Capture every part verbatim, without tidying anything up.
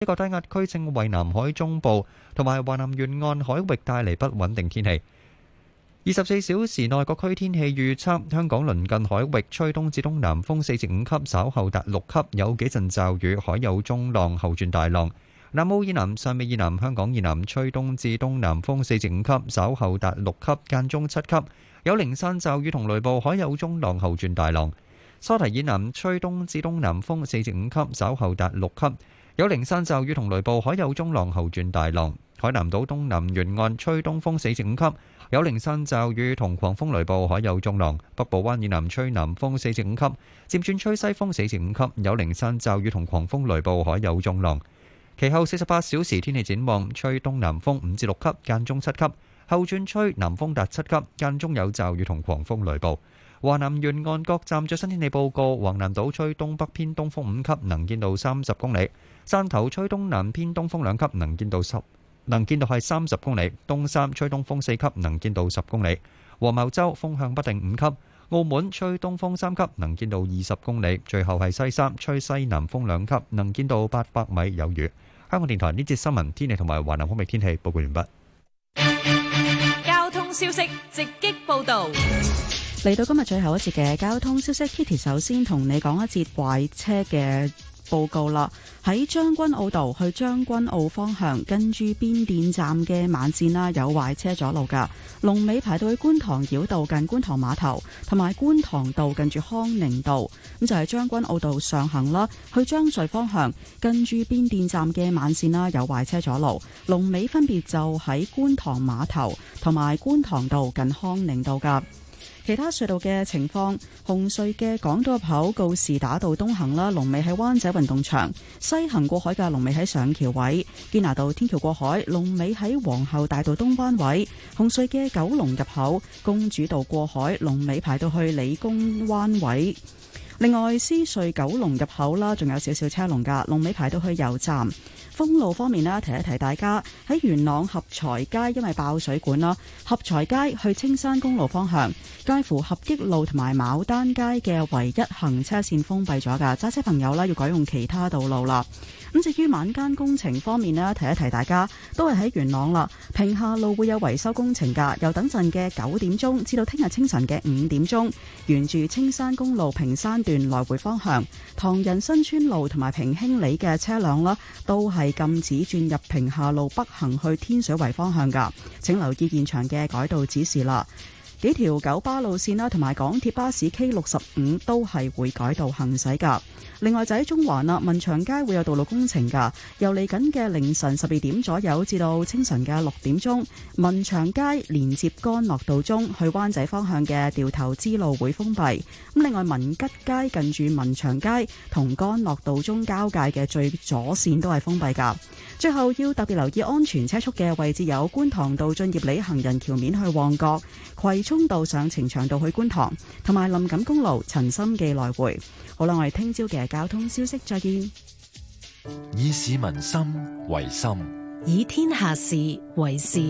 一個低壓區正為南海中部同埋華南沿岸海域帶嚟不穩定天氣。二十四小時內各區天氣預測：香港鄰近海域吹東至東南風四至五級，稍後達六級，有幾陣驟雨，海有中浪，後轉大浪。南澳以南、汕尾以南、香港以南吹東至東南風四至五級，稍後達六級，間中七級，有零散驟雨同雷暴，海有中浪，後轉大浪。沙堤以南吹東至東南風四至五級，稍後達六級，有零散驟雨同雷暴，海有中浪，後轉大浪。海南島東南沿岸吹東風四至五級，有零散驟雨同狂風雷暴，海有中浪。北部灣以南吹南風四至五級，漸轉吹西風四至五級，有零散驟雨同狂風雷暴，海有中浪。其後四十八小時天氣展望，吹東南風五至六級，間中七級，後轉吹南風達七級，間中有驟雨同狂風雷暴。華南沿岸各站最新天氣報告：橫瀾島吹東北偏東風五級，能見度三十公里；汕頭吹東南偏東風兩級，能見度十。能見度係三十公里，東山吹東風四級，能見度十公里；黃茅洲風向不定五級，澳門吹東風三級，能見度二十公里。最後係西山吹西南風兩級，能見度八百米，有雨。香港電台呢節新聞天氣同埋華南方面天氣報告完畢。 交通消息直擊報導。 嚟到今日最後一節嘅交通消息 ，Kitty 首先同你講一節壞車嘅報告啦。喺將軍澳道去將軍澳方向，跟住變電站嘅慢線啦，有壞車阻路噶。龍尾排到去觀塘繞道近觀塘碼頭，同埋觀塘道近住康寧道。咁就係將軍澳道上行啦，去將穗方向，跟住變電站嘅慢線啦，有壞車阻路。龍尾分別就喺觀塘碼頭同埋觀塘道近康寧道噶。其他隧道嘅情況，紅隧嘅港島入口告士打道東行啦，龍尾喺灣仔運動場；西行過海嘅龍尾喺上橋位，堅拿道天橋過海龍尾喺皇后大道東灣位。紅隧嘅九龍入口公主道過海龍尾排到去理工灣位。另外，獅隧九龍入口啦，仲有少少車龍噶，龍尾排到去油站。封路方面啦，提一提大家喺元朗合財街，因為爆水管啦，合財街去青山公路方向，介乎合益路同埋牡丹街嘅唯一行車線封閉咗噶，揸車朋友啦要改用其他道路啦。咁至於晚間工程方面呢，提一提大家都係喺元朗啦，屏廈路會有維修工程噶，由等陣嘅九點鐘至到聽日清晨嘅五點鐘，沿住青山公路屏山段來回方向，唐人新村路同埋平興里嘅車輛啦，都係禁止轉入屏廈路北行去天水圍方向噶，請留意現場嘅改道指示啦。幾條九巴路線啦，同埋港鐵巴士 K 六十五都係會改道行駛噶。另外就喺中環啦，文祥街會有道路工程噶，由嚟緊嘅凌晨十二點左右至到清晨嘅六點鐘，文祥街連接干諾道中去灣仔方向嘅掉頭支路會封閉。咁另外文吉街近住文祥街同干諾道中交界嘅最左線都係封閉噶。最後要特別留意安全車速嘅位置有觀塘道駿業里行人橋面去旺角、葵涌道上呈祥道去觀塘，同埋林錦公路陳心記來回。好啦，我哋聽朝嘅交通消息再見。 以市民心為心， 以天下事為事。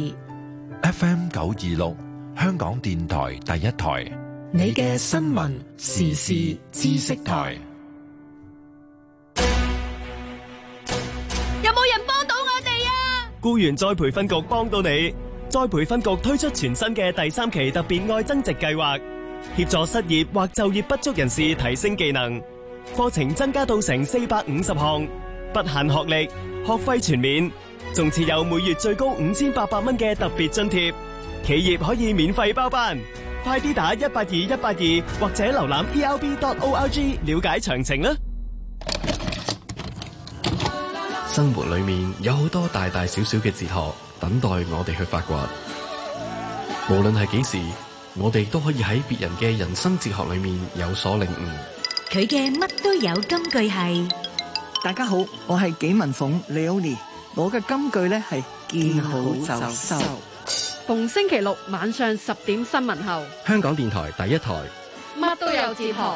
F M 九二六，香港電台第一台， 你嘅新聞時事知識台。 有冇人幫到我哋啊？ 僱員再培訓局幫到你。再培訓局推出全新嘅第三期特別愛增值計劃，協助失業或就業不足人士提升技能。課程增加到成四百五十項，不限學歷，學費全免，仲設有每月最高五千八百蚊嘅特別津貼。企業可以免費包班，快啲打一八二一八二或者瀏覽 E L B dot org 了解詳情啦。 生活裏面有好多大大小小嘅哲學等待我哋去發掘，無論係幾時，我哋都可以喺別人嘅人生哲學裏面有所領悟。 佢嘅乜都有金句係： 大家好，我係紀文鳳 Leonie， 我嘅金句咧係見好就收。 逢星期六晚上十點新聞後， 香港電台第一台， 乜都有哲學。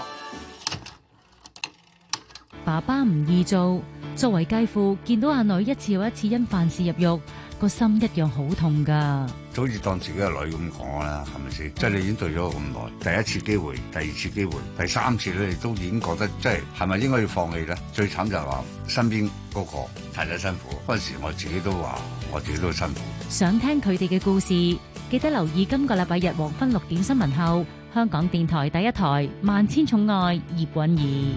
爸爸唔易做，作為繼父，見到阿女一次又一次因犯事入獄， 個心一樣好痛噶。 就好似當自己個女咁講啦，係咪先？即係你已經對咗咁耐，第一次機會、第二次機會、第三次咧，你都已經覺得即係係咪應該要放棄咧？最慘就係話身邊嗰個太太辛苦，嗰陣時我自己都話我自己都辛苦。 想聽佢哋嘅故事，記得留意今個禮拜日黃昏六點新聞後，香港電台第一台《萬千寵愛》葉韻儀。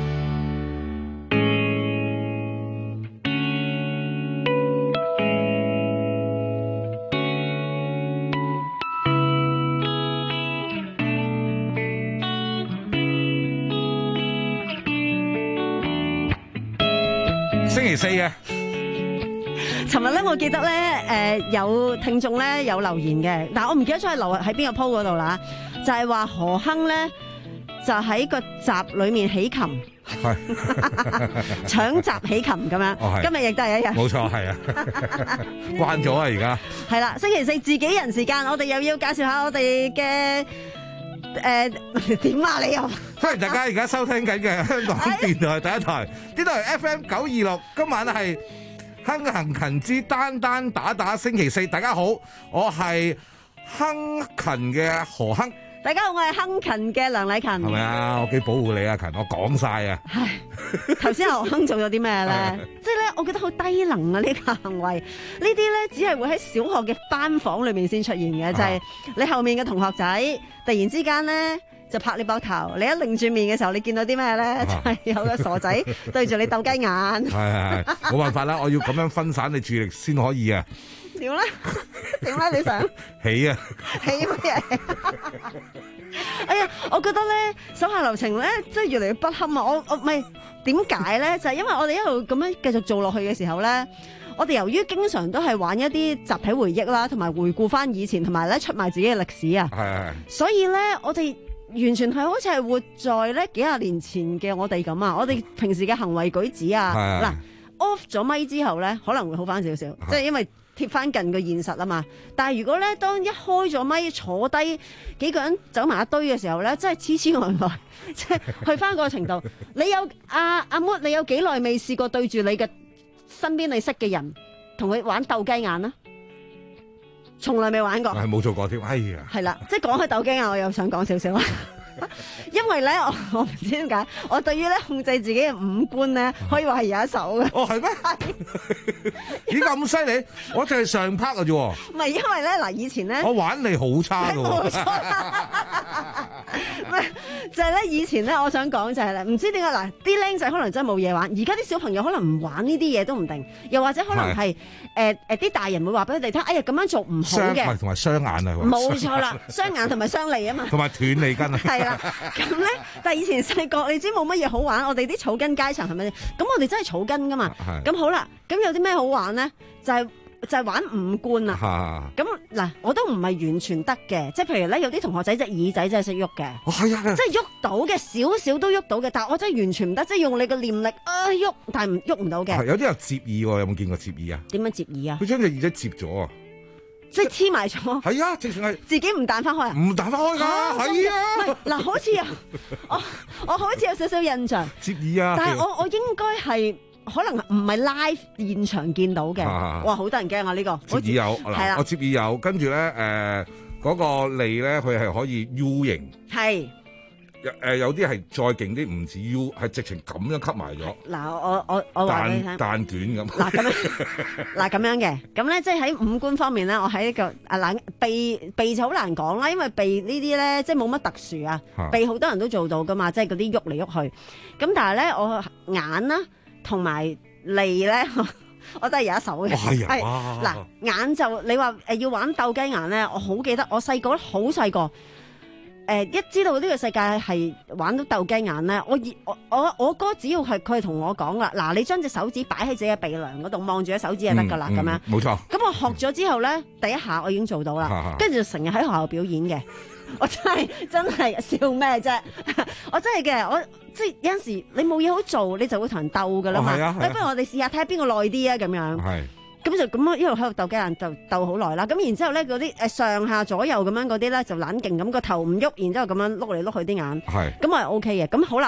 星期四嘅， 尋日咧，我記得咧，誒、呃、有聽眾咧有留言嘅，但係我唔記得咗係留喺邊個 po 嗰度啦，就係、是、話何亨咧就喺個閘裏面起琴，係搶閘起琴咁樣。哦、今日亦都係一日，冇錯，係啊，慣咗啊，而家係啦。星期四自己人時間，我哋又要介紹下我哋嘅誒點啊？你又歡迎大家而家收聽緊嘅香港電台第一台，呢度係 F M 九二六，今晚係亨行勤之單單打打星期四。大家好，我係亨勤嘅何亨。大家好，我係亨勤嘅梁禮勤。係咪啊？我幾保護你啊，勤，我講晒啊。係頭先何亨做咗啲咩咧？即係咧，我覺得好低能啊！呢個行為，呢啲咧只係會喺小學嘅班房裏面先出現嘅，就係你後面嘅同學仔突然之間咧就拍你膊頭，你一擰住面嘅時候，你見到啲咩咧？就係有個傻仔對住你鬥雞眼。係係係，冇辦法啦，我要咁樣分散你注意力先可以啊。點咧？點咧？你想起啊？起乜嘢？哎呀，我覺得咧手下留情咧，真係越嚟越不堪啊！我我唔係點解咧？就係、是、因為我哋一路咁樣繼續做落去嘅時候咧，我哋由於經常都係玩一啲集體回憶啦，同埋回顧翻以前，同埋咧出賣自己嘅歷史啊。係係。所以咧，我哋完全係好似係活在咧幾廿年前嘅我哋咁啊！我哋平時嘅行為舉止啊，嗱 off 咗咪之後咧，可能會好翻少少，即係因為貼翻近個現實啊嘛，但係如果咧當一開咗咪坐低幾個人走埋一堆嘅時候咧，真係痴痴呆呆，即係去翻個程度。你有阿阿 Mo，你有幾耐未試過對住你嘅身邊你識嘅人同佢玩鬥雞眼啊？從來未玩過，係冇做過添。哎呀，係啦，即係講開鬥雞眼，我又想講少少啊。因為咧，我我唔知點解，我對於咧控制自己嘅五官咧，可以話係有一手嘅。哦，係咩？點解咁犀利？我淨係上 part 嘅啫。唔係因為咧，嗱，以前咧，我玩你好差嘅。冇錯。唔係，就係咧，以前咧，我想講就係咧，唔知點解嗱，啲僆仔可能真係冇嘢玩，而家啲小朋友可能唔玩呢啲嘢都唔定，又或者可能係誒誒啲大人會話俾佢哋聽，哎呀咁樣做唔好嘅，同埋雙眼啊。冇錯啦，雙眼同埋雙脷啊嘛，同埋斷脷根啊。係啦。咁咧，但係以前細個你知冇乜嘢好玩，我哋啲草根階層係咪？咁我哋真係草根噶嘛。咁好啦，咁有啲咩好玩咧？就係、是、就係、是、玩五官啊。咁嗱，我都唔係完全得嘅，即係譬如咧，有啲同學仔隻耳仔真係識喐嘅。哦，係啊，即係喐到嘅，少少都喐到嘅，但係我真係完全唔得，即係用你個念力啊喐，但係唔喐唔到嘅。有啲人接耳喎，有冇見過接耳啊？點樣接耳啊？佢將隻耳仔接咗啊！即係黐埋咗，係啊，直情係自己唔彈翻開啊，唔彈翻開㗎，係啊，嗱，好似啊，我我好似有少少印象，接耳啊，但係我我應該係可能唔係 live 現場見到嘅，哇，好得人驚啊呢個，接耳有，係啦，我接耳有，跟住咧誒嗰個脷咧，佢係可以 U 型，係。誒有啲係再勁啲，唔止 U， 係直情咁樣吸埋咗。嗱，我我我話俾你聽，蛋卷咁。嗱咁樣，嗱咁樣嘅，咁咧即係喺五官方面咧，我喺一個啊嗱鼻鼻就好難講啦，因為鼻呢啲咧即係冇乜特殊啊，鼻好多人都做到噶嘛，即係嗰啲喐嚟喐去。咁但係咧，我眼啦同埋脷咧，我都係有一手嘅。係嗱眼就你話誒要玩鬥雞眼咧，我好記得我細個好細個。誒、呃，一知道呢個世界係玩到鬥雞眼咧，我我我我哥只要係佢係同我講啦，嗱，你將隻手指擺喺自己嘅鼻梁嗰度，望住隻手指就得噶啦，咁、嗯嗯、樣。冇錯。咁我學咗之後咧，第一下我已經做到啦，跟住就成日喺學校表演嘅。我真係真係笑咩啫？我真係嘅，我即係有陣時你冇嘢好做，你就會同人鬥噶啦嘛。哦啊啊、不如我哋試下睇下邊個耐啲啊，咁樣。係。咁就咁樣一路喺度鬥雞眼，就鬥好耐啦。咁然之後咧，嗰啲誒上下左右咁樣嗰啲咧就冷勁咁個頭唔喐，然之後咁樣碌嚟碌去啲眼。係。咁我係 O K 嘅。咁好啦，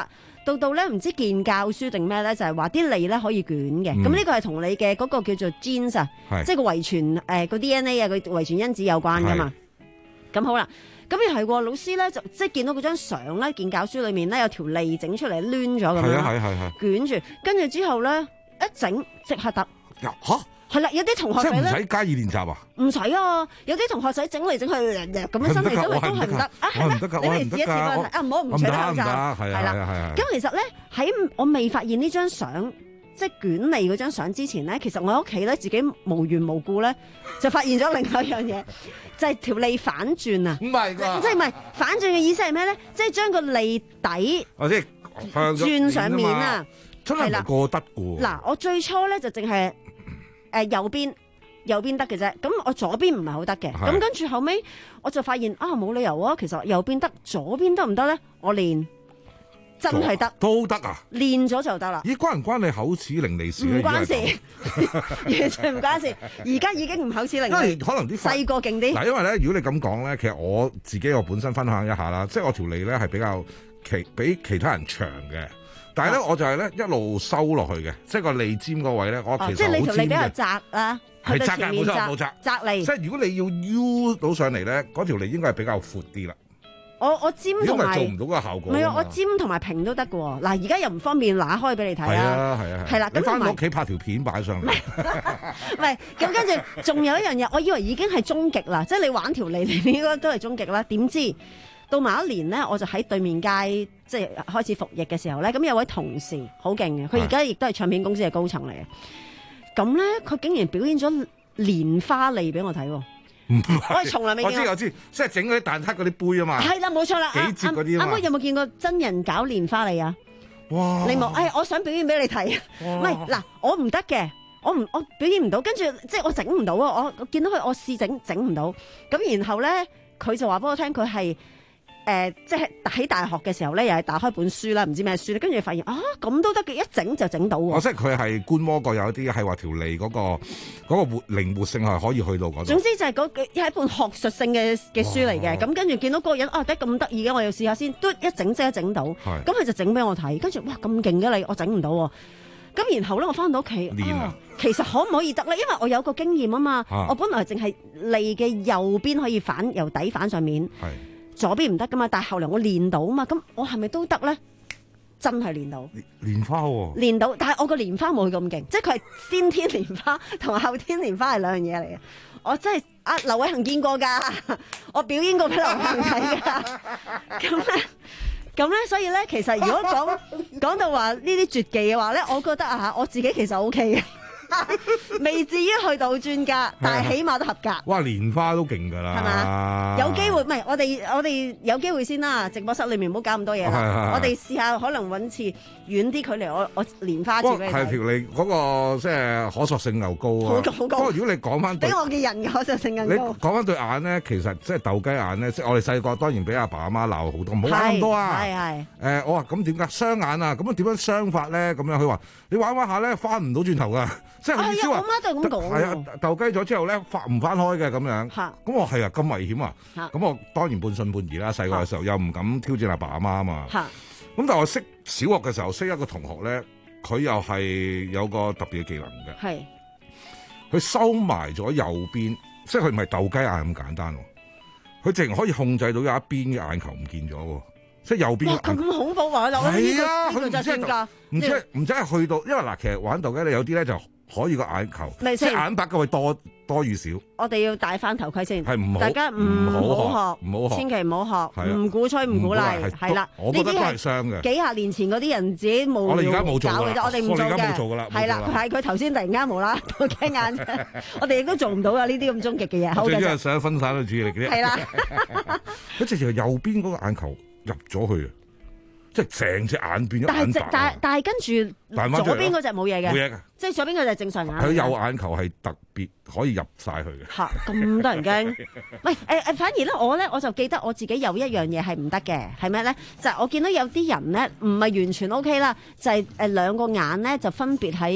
到到咧唔知見教書定咩咧，就係話啲脷咧可以捲嘅。咁呢個係同你嘅嗰個叫做 genes 啊，即係個遺傳誒個 D N A 啊，個遺傳因子有關噶嘛。咁好啦，咁又係老師咧就即係見到嗰張相咧，見教書裏面咧有條脷整出嚟攣咗咁樣， 係係係捲住，跟住之後咧一整即刻得。 嚇！ 係啦，有啲同學仔咧， 即係唔使加以練習啊？ 唔使啊，有啲同學仔整嚟整去咁樣伸嚟伸去都係唔得啊！係咩？你嚟試一試問題啊！唔好唔除口罩，係啦。咁其實咧喺我未發現呢張相，即係捲脷嗰張相之前咧，其實我喺屋企咧自己無緣無故咧就發現咗另外一樣嘢，就係條脷反轉啊！ 唔係㗎， 即係唔係反轉嘅意思係咩咧？即係將個脷底或者轉上面啊！ 真係唔過得㗎。 嗱，我最初咧就淨係。誒右邊右邊得嘅啫，咁我左邊唔係好得嘅，咁跟住後尾我就發現啊冇理由啊，其實右邊得，左邊得唔得咧？我練真係得， 都得啊！ 練咗就得啦。咦， 關唔關你口齒伶俐事？ 唔關事，完全唔關事。而家已經唔口齒伶俐， 因為可能啲細個勁啲。 嗱，因為咧，如果你咁講咧，其實我自己我本身分享一下啦，即係我條脷咧係比較其比其他人長嘅。但係咧，我就係咧一路收落去嘅，即係個脷尖嗰位咧，我其實好尖嘅。即係你條脷比較窄啦， 係窄嘅，冇錯冇錯， 窄脷。 即係如果你要 U 到上嚟咧，嗰條脷應該係比較闊啲啦。 我我尖同埋做唔到嗰個效果。 唔係啊，我尖同埋平都得嘅喎。嗱，而家又唔方便拿開俾你睇啊。 係啊係啊係啦。 你翻到屋企拍條片擺上嚟。 唔係，咁跟住仲有一樣嘢，我以為已經係終極啦，即係你玩條脷，你應該都係終極啦。點知？到某一年咧，我就喺對面街即係開始服役嘅時候咧，咁有位同事好勁嘅，佢而家亦都係唱片公司嘅高層嚟嘅。咁咧，佢竟然表演咗蓮花脷俾我睇喎。我係從來未見過。 我知我知，即係整嗰啲蛋撻嗰啲杯啊嘛。係啦，冇錯啦。 幾節嗰啲啊嘛。 阿妹有冇見過真人搞蓮花脷啊？ 哇！ 你冇？哎，我想表演俾你睇。唔係嗱，我唔得嘅，我唔我表演唔到，跟住即係我整唔到啊！我我見到佢，我試整整唔到。咁然後咧，佢就話俾我聽，佢係。誒、呃，即係喺大學嘅時候咧，又係打開本書啦，唔知咩書咧，跟住發現啊，咁都得嘅，一整就整到喎。我即係佢係觀摩過有啲係話條脷嗰個嗰、嗰個活靈活性係可以去到嗰度。 總之就係嗰係一本學術性嘅嘅書嚟嘅，咁跟住見到嗰個人啊，得咁得意嘅，我要試下先，都一整即係整到。咁佢就整俾我睇，跟住哇咁勁嘅你，我整唔到喎。咁然後咧，我翻到屋企練啊，其實可唔可以得咧？因為我有個經驗啊嘛，啊我本來淨係脷嘅右邊可以反由底反上面。左邊唔得噶嘛，但係後來我練到啊嘛，咁我係咪都得咧？真係練到蓮花喎、哦， 練到，但係我個蓮花冇佢咁勁，即係佢係先天蓮花同埋後天蓮花係兩樣嘢嚟嘅。我真係啊，劉偉恒見過㗎，我表演過俾劉偉恒睇㗎。咁咧，咁咧，所以咧，其實如果講講到話呢啲絕技嘅話咧，我覺得啊嚇，我自己其實 O K 嘅。未至於去到專家，但係起碼都合格。 哇，蓮花都勁㗎啦，係嘛？ 有機會，唔係我哋我哋有機會先啦。直播室裏面唔好搞咁多嘢啦。我哋試下可能揾次遠啲距離，我我蓮花次俾你睇。係條脷嗰個即係可塑性又高啊！好高好高。不過如果你講翻，俾我嘅人嘅可塑性更高。你講翻對眼咧，其實即係鬥雞眼咧，即係我哋細個當然俾阿爸阿媽鬧好多，唔好玩咁多啊！係係。誒，我話咁點解雙眼啊？咁樣點樣雙法咧？咁樣佢話你玩玩下咧，翻唔到轉頭㗎。即係意思話，我媽都係咁講。係啊，鬥雞咗之後咧，翻唔翻開嘅咁樣。咁我係啊，咁危險啊。咁我當然半信半疑啦。細個嘅時候又唔敢挑戰阿爸阿媽啊嘛。咁但係我識小學嘅時候識一個同學咧，佢又係有個特別嘅技能嘅。係。佢收埋咗右邊，即係佢唔係鬥雞眼咁簡單喎。佢淨可以控制到有一邊嘅眼球唔見咗喎。即係右邊。哇！咁恐怖啊！係啊，佢唔知係唔知係唔知係去到，因為嗱，其實玩鬥雞咧有啲咧就。可以個眼球，即係眼白嘅會多多與少。我哋要戴翻頭盔先，係唔好，大家唔好學，唔好學，千祈唔好學，唔鼓吹，唔鼓勵，係啦。我覺得都係傷嘅。幾廿年前嗰啲人自己冇我哋而家冇做嘅，我哋唔做嘅，係啦。係佢頭先突然間無啦啦驚眼，我哋亦都做唔到啊！呢啲咁終極嘅嘢，最緊係想分散到注意力嘅啫。係啦，佢直情係右邊嗰個眼球入咗去啊！即係成隻眼變咗眼白，但係但係跟住左邊嗰隻冇嘢嘅，冇嘢嘅，即係左邊嗰隻正常眼。佢右眼球係特別可以入晒去嘅。嚇，咁多人驚？喂誒誒，反而咧我咧我就記得我自己有一樣嘢係唔得嘅，係咩咧？就係、是、我見到有啲人咧唔係完全 O K 啦，就係誒兩個眼咧就分別喺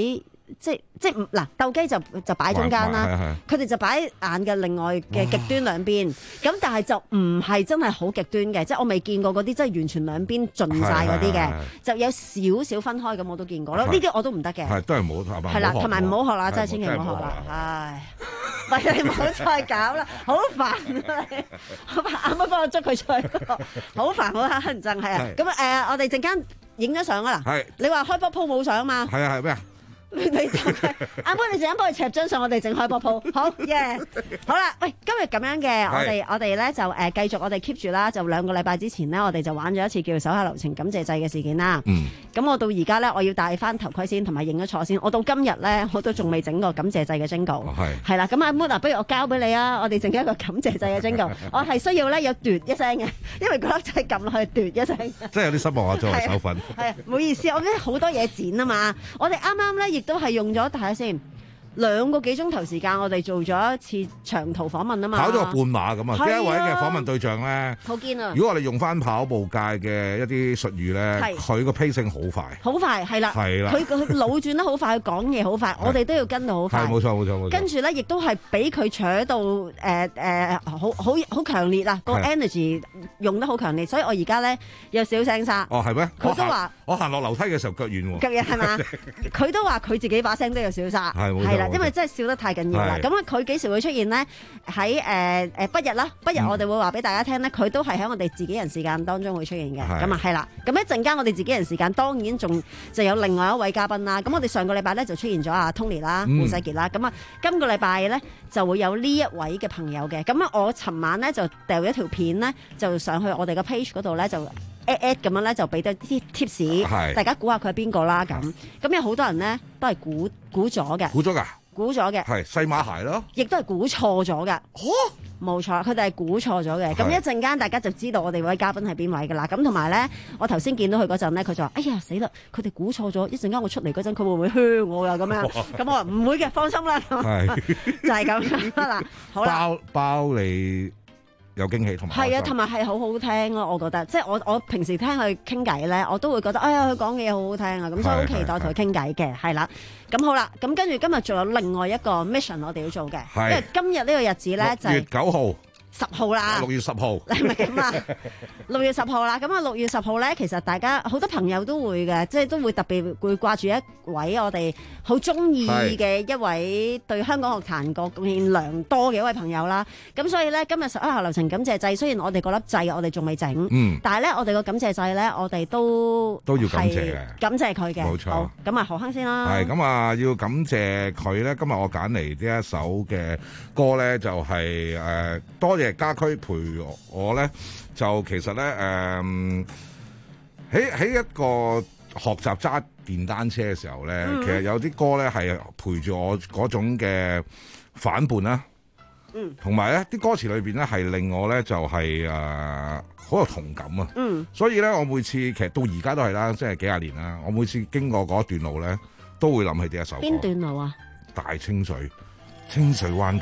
即係即係嗱鬥雞就就擺中間啦，佢哋就擺眼嘅另外嘅極端兩邊，咁但係就唔係真係好極端嘅，即係我未見過嗰啲真係完全兩邊盡晒嗰啲嘅，就有少少分開咁我都見過咯，呢啲我都唔得嘅， 係都係冇係嘛， 係啦，同埋唔好學啦，真係千祈唔好學啦，唉。喂，你唔好再搞啦，好煩啊！你好煩，啱啱幫我捉佢出去，好煩，好乞人憎，係啊。咁誒、呃，我哋陣間影咗相啊啦。係。你話開波鋪冇相嘛？係啊，係咩啊？你就係阿妹，你陣間幫佢攝張相，我哋整開波鋪。好耶！ Yeah. 好啦，喂，今日咁樣嘅，我哋我哋咧就誒、呃、繼續我哋 keep 住啦。就兩個禮拜之前咧，我哋就玩咗一次叫做手下留情感謝祭嘅事件啦。嗯。咁我到而家咧，我要戴翻頭盔先，同埋認咗錯先。我到今日咧，我都仲未整過感謝祭嘅 jingle。係。係啦，咁阿妹啊，不如我交俾你啊！我哋整一個感謝祭嘅 jingle。我係需要咧有嘟一聲嘅，因為嗰粒掣撳落去嘟一聲。 真係有啲失望啊！作為手粉。 係啊，唔好意思，我咧好多嘢剪啊嘛。我哋啱啱咧亦都係用咗睇下先。兩個幾鐘頭時間，我哋做咗一次長途訪問啊嘛， 跑咗個半馬咁啊！呢一位嘅訪問對象咧， 好堅啊！ 如果我哋用翻跑步界嘅一啲術語咧，佢個 pacing 好快， 好快係啦，係啦，佢佢腦轉得好快，佢講嘢好快，我哋都要跟到好快， 係冇錯冇錯冇錯。 跟住咧，亦都係俾佢扯到誒誒好好好強烈啊！個 energy 用得好強烈，所以我而家咧有少聲沙。 哦，係咩？ 佢都話我行落樓梯嘅時候腳軟喎， 腳軟係嘛？佢都話佢自己把聲都有少沙，係冇錯。因為真係笑得太緊要啦，咁啊佢幾時會出現呢？喺誒誒不日啦，不日我哋會話俾大家聽呢，佢都係喺我哋自己人時間當中會出現嘅，咁啊係啦。咁一陣間我哋自己人時間當然仲就有另外一位嘉賓啦。咁我哋上個禮拜咧就出現咗阿 Tony 啦、胡世傑啦，咁啊今個禮拜咧就會有呢一位嘅朋友嘅。咁啊我尋晚咧就掉咗條片咧，就上去我哋個 page 嗰度咧就。at at 咁樣咧就俾多啲 tips，大家估下佢係邊個啦咁。咁有好多人咧都係估估咗嘅， 估咗㗎， 估咗嘅， 係細馬鞋咯， 亦都係估錯咗嘅。哦，冇錯，佢哋係估錯咗嘅。咁一陣間大家就知道我哋位嘉賓係邊位㗎啦。咁同埋咧，我頭先見到佢嗰陣咧，佢就話：哎呀死啦！佢哋估錯咗，一陣間我出嚟嗰陣，佢會唔會噓我㗎咁樣？咁我話唔會嘅，放心啦。係，就係咁啦。好啦， 包包你。有驚喜同埋係啊，同埋係好好聽咯，我覺得即係我我平時聽佢傾偈咧，我都會覺得哎呀佢講嘅嘢好好聽啊，咁所以好期待同佢傾偈嘅，係啦。咁好啦，咁跟住今日仲有另外一個 mission 我哋要做嘅，因為今日呢個日子咧就係月九號。 十號啦， 六月十號， 係咪咁啊？六月十號啦，咁啊六月十號咧，其實大家好多朋友都會嘅，即係都會特別會掛住一位我哋好中意嘅一位對香港樂壇個貢獻良多嘅一位朋友啦。咁所以咧，今日十一號流程感謝祭，雖然我哋嗰粒祭我哋仲未整，嗯，但係咧我哋個感謝祭咧，我哋都都要感謝嘅， 感謝佢嘅， 冇錯。 咁啊何鏗先啦， 係咁啊，要感謝佢咧。今日我揀嚟呢一首嘅歌咧，就係誒多謝家駒陪我咧，就其實咧誒喺喺一個學習揸電單車嘅時候咧，嗯、其實有啲歌咧係陪住我嗰種嘅反叛啦，嗯，同埋咧啲歌詞裏邊咧係令我咧就係誒好有同感啊，嗯，所以咧我每次其實到而家都係啦，即係幾廿年啦，我每次經過嗰一段路咧，都會諗起呢一首歌。 邊段路啊？ 大清水清水灣道。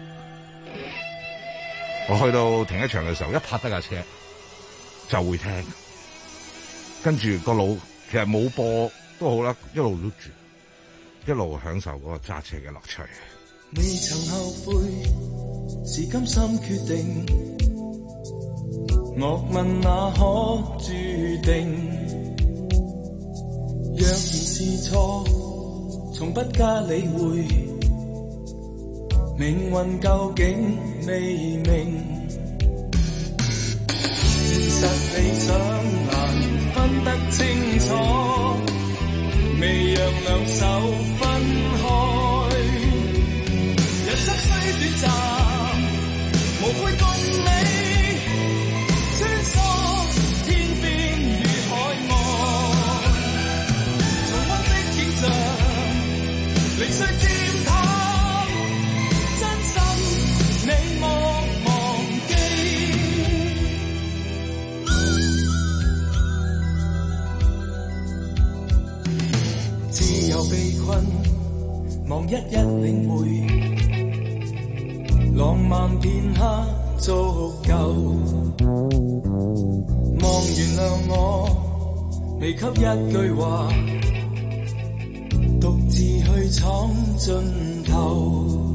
我去到停車場嘅時候，一泊得架車就會聽，跟住個腦其實冇播都好啦，一路碌住，一路享受嗰個揸車嘅樂趣。 未曾後悔，是甘心決定。莫問那可注定，若然是錯，從不加理會。命運究竟未明，現實理想難分得清楚，未讓兩手分開。人生雖短暫，無悔共你穿梭天邊與海岸，重溫的景象，零碎漸淡。被困，望一一領會，浪漫片刻足夠。望原諒我，未給一句話，獨自去去闖盡頭。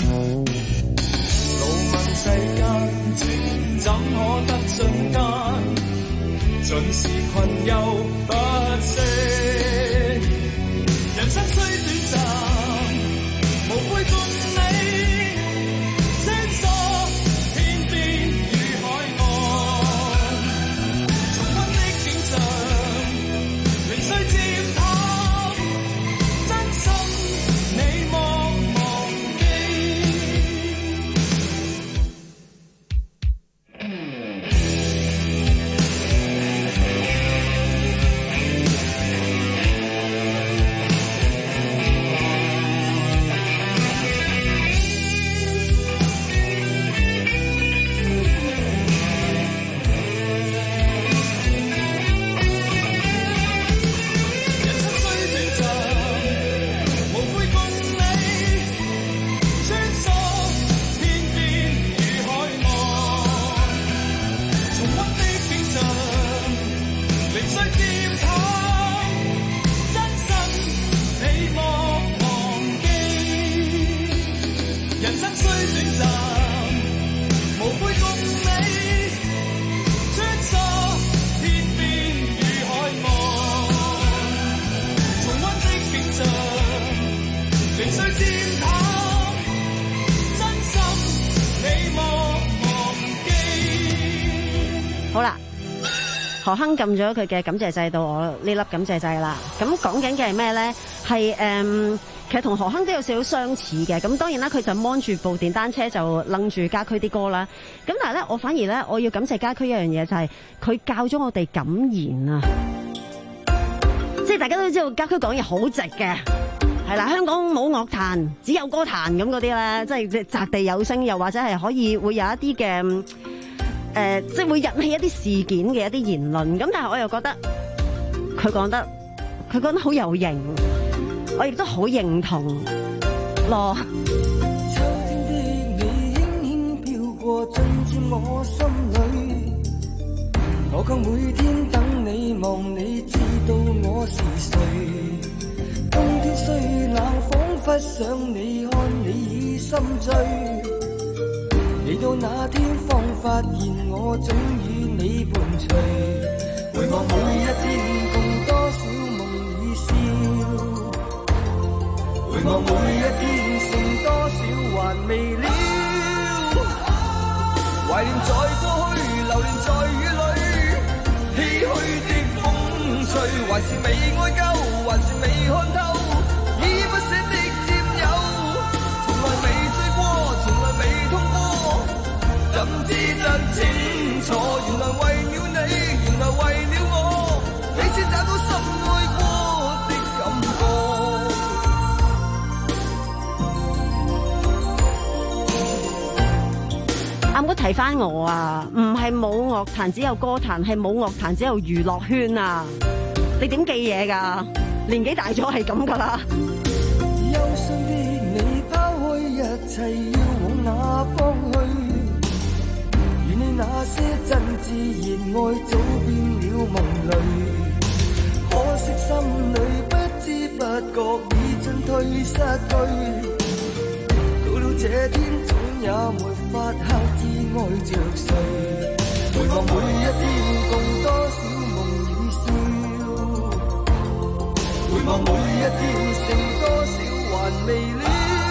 路問世間情怎可得瞬間，盡是困憂不息。人生雖短暫，無悔共你穿梭天邊與海岸，重溫的景象，零碎漸淡，真心你莫忘記。 好啦，何鏗撳咗佢嘅感謝祭到我呢粒感謝祭啦。咁講緊嘅係咩咧？係誒、嗯，其實同何鏗都有少少相似嘅。咁當然啦，佢就掹住部電單車就楞住家駒啲歌啦。咁但係咧，我反而咧，我要感謝家駒一樣嘢，就係、是、佢教咗我哋感言啊！即係大家都知道家駒講嘢好直嘅，係啦，香港冇樂壇，只有歌壇咁嗰啲咧，即係即係擲地有聲，又或者係可以會有一啲嘅。誒、呃，即係會引起一啲事件嘅一啲言論，咁但係我又覺得佢講得佢講得好有型，我亦都好認同咯。 秋天的你輕輕飄過，進佔我心裏，我卻每天等你望你，知道我是誰。冬天雖冷，彷彿想你，看你已心醉。你到那天方發現我總與你伴隨，回望每一天共多少夢與笑，回望每一天剩多少還未了，懷念在過去，流連在雨裏，唏噓的風吹，還是未愛夠，還是未看透，依不捨的佔有，從來未醉過，從來未痛過，怎知得清楚？原來為了你，原來為了我，彼此找到深愛過的感覺。啱啱提翻我啊，唔係冇樂壇只有歌壇，係冇樂壇只有娛樂圈啊！你點記嘢㗎？年紀大咗係咁㗎啦。 憂傷的你拋開一切，要往哪方去？願你那些真摯熱愛早變了夢淚，可惜心裏不知不覺已進退失據。到了這天總也沒法克制愛着誰，回望每一天共多少夢與笑，回望每一天剩多少還未了，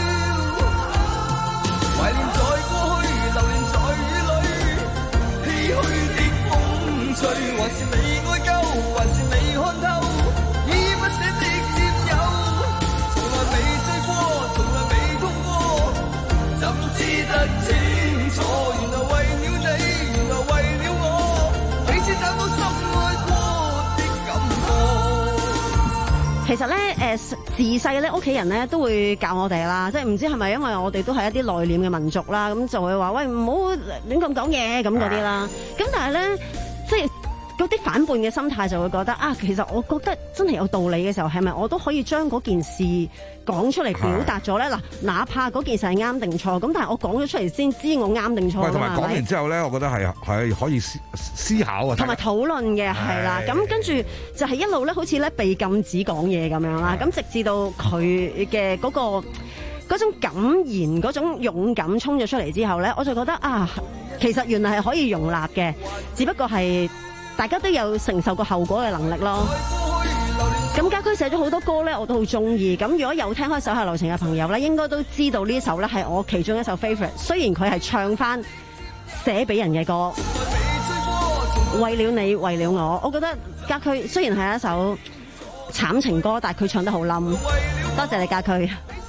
懷念在過去，流連在雨裏，唏噓的風吹，還是未愛夠，還是未看透，依不捨的佔有，從來未醉過，從來未痛過，怎知得清楚？原來為了你，原來為了我，彼此找到深愛過的感覺。 其實咧，誒自細咧，屋企人咧都會教我哋啦，即係唔知係咪因為我哋都係一啲內斂嘅民族啦，咁就會話喂，唔好亂咁講嘢咁嗰啲啦。咁但係咧，即係嗰啲反叛嘅心態就會覺得啊，其實我覺得真係有道理嘅時候，係咪我都可以將嗰件事講出嚟表達咗咧？嗱，哪怕嗰件事係啱定錯，咁但係我講咗出嚟先知我啱定錯㗎嘛。 同埋講完之後咧，我覺得係係可以思思考啊， 同埋討論嘅係啦。咁跟住就係一路咧，好似咧被禁止講嘢咁樣啦。咁直至到佢嘅嗰個嗰種敢言、嗰種勇敢衝咗出嚟之後咧，我就覺得啊，其實原來係可以容納嘅，只不過係大家都有承受個後果嘅能力咯。咁家駒寫咗好多歌咧，我都好中意。咁如果有聽開手下留情嘅朋友咧，應該都知道呢首咧係我其中一首 favourite。雖然佢係唱翻寫俾人嘅歌，為了你，為了我，我覺得家駒雖然係一首慘情歌，但係佢唱得好冧。多謝你家駒。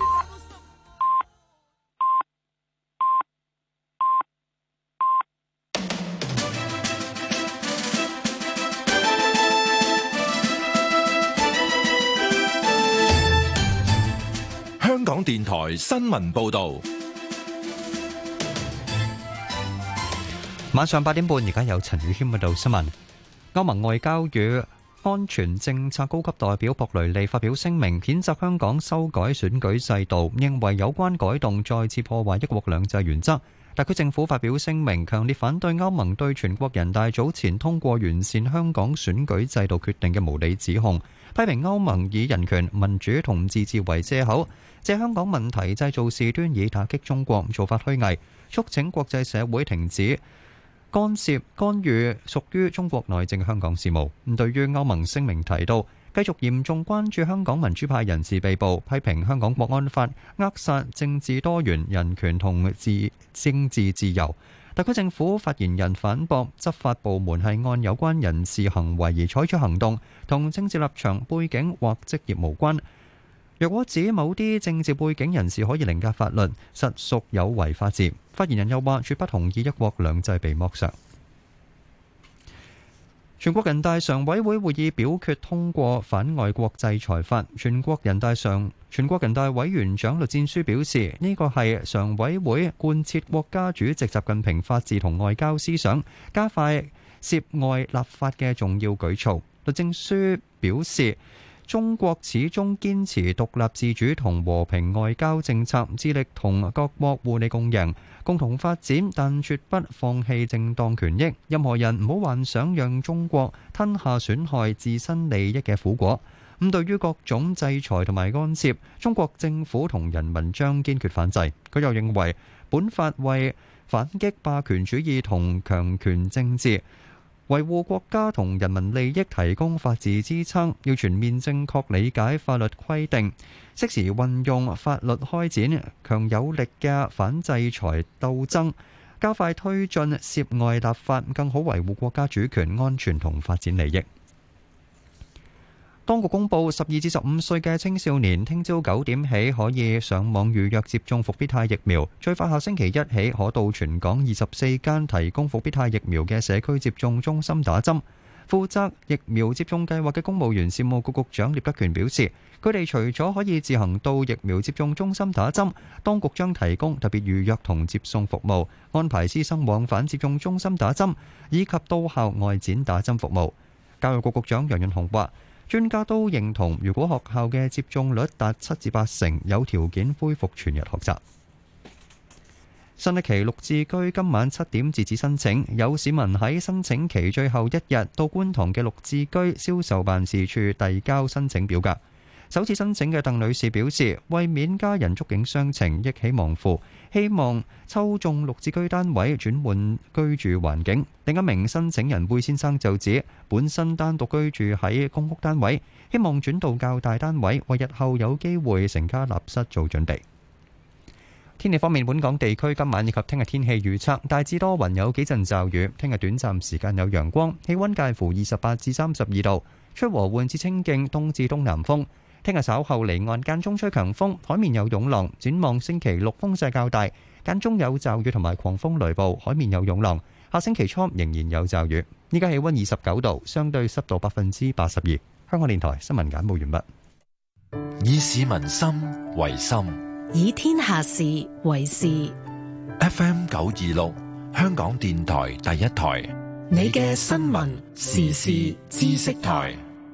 香港電台新聞報導， 晚上八點半，而家有陳宇謙報道新聞。歐盟外交與安全政策高級代表博雷利發表聲明，譴責香港修改選舉制度，認為有關改動再次破壞一國兩制原則。特區政府發表聲明，強烈反對歐盟對全國人大早前通過完善香港選舉制度決定嘅無理指控，批評歐盟以人權、民主同自治為藉口，借香港問題製造事端，以打擊中國，做法虛偽，促請國際社會停止干涉干預屬於中國內政嘅香港事務。對於歐盟聲明提到繼續嚴重關注香港民主派人士被捕，批評香港國安法扼殺政治多元、人權同自政治自由。特區政府發言人反駁，執法部門係按有關人士行為而採取行動，同政治立場、背景或職業無關。若果指某啲政治背景人士可以凌駕法律，實屬有違法治。發言人又話，絕不同意一國兩制被剝削。全國人大常委會會議表決通過反外國制裁法。全國人大常全國人大委員長栗戰書表示，呢個係常委會貫徹國家主席習近平法治同外交思想，加快涉外立法嘅重要舉措。栗戰書表示，中國始終堅持獨立自主同和平外交政策，致力同各國互利共贏，共同發展，但絕不放棄正當權益。任何人唔好幻想讓中國吞下損害自身利益嘅苦果。咁對於各種制裁同埋干涉，中國政府同人民將堅決反制。佢又認為，本法為反擊霸權主義同強權政治，維護國家同人民利益提供法治支撐，要全面正確理解法律規定，適時運用法律開展強有力嘅反制裁鬥爭，加快推進涉外立法，更好維護國家主權、安全同發展利益。當局公布，十二至十五歲嘅青少年聽朝九點起可以上網預約接種復必泰疫苗，最快下星期一起可到全港二十四間提供復必泰疫苗嘅社區接種中心打針。負責疫苗接種計劃嘅公務員事務局局長聶德權表示，佢哋除咗可以自行到疫苗接種中心打針，當局將提供特別預約同接送服務，安排師生往返接種中心打針，以及到校外展打針服務。教育局局長楊潤雄話，專家都認同，如果學校嘅接種率達七至八成，有條件恢復全日學習。新一期綠置居今晚七點截止申請，有市民喺申請期最後一日到觀塘嘅綠置居銷售辦事處遞交申請表格。首次申請嘅鄧女士表示，為免家人觸景傷情，憶起亡父，希望抽中綠置居單位轉換居住環境。另一名申請人貝先生就指，本身單獨居住喺公屋單位，希望轉到較大單位，為日後有機會成家立室做準備。天氣方面，本港地區今晚以及聽日天氣預測大致多雲，有幾陣驟雨。聽日短暫時間有陽光，氣溫介乎二十八至三十二度，吹和緩至清勁東至東南風。聽日稍後離岸間中吹強風，海面有湧浪。展望星期六風勢較大，間中有驟雨同埋狂風雷暴，海面有湧浪。下星期初仍然有驟雨。依家氣溫二十九度，相對濕度百分之八十二。香港電台新聞簡報完畢。 以市民心為心， 以天下事為事。 F M 九二六，香港電台第一台， 你嘅新聞時事知識台。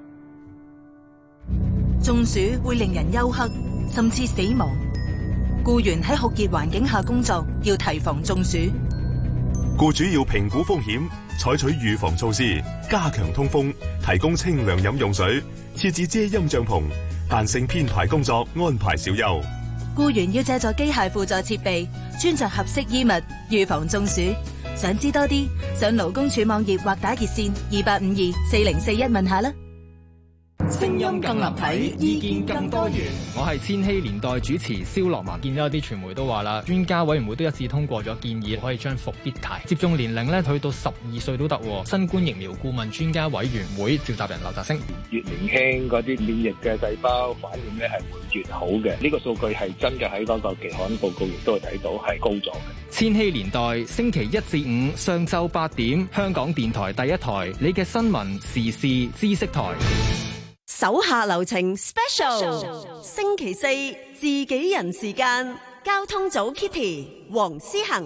中暑會令人休克，甚至死亡。僱員喺酷熱環境下工作，要提防中暑。 僱主要評估風險，採取預防措施，加強通風，提供清涼飲用水，設置遮陰帳篷，彈性編排工作，安排小休。 僱員要借助機械輔助設備，穿着合適衣物，預防中暑。想知多啲，上勞工處網頁或打熱線二八五二四零四一問下啦。 聲音更立體，意見更多元。 我係千禧年代主持蕭樂文。見到有啲傳媒都話啦，專家委員會都一致通過咗建議，可以將復必泰接種年齡咧去到十二歲都得。新冠疫苗顧問專家委員會召集人劉澤星： 越年輕嗰啲免疫嘅細胞反應咧係會越好嘅。呢個數據係真嘅，喺嗰個期刊報告亦都係睇到係高咗嘅。 千禧年代星期一至五上晝八點，香港電台第一台，你嘅新聞時事知識台。 手下留情 special， 星期四自己人時間，交通組 Kitty 黃思恒。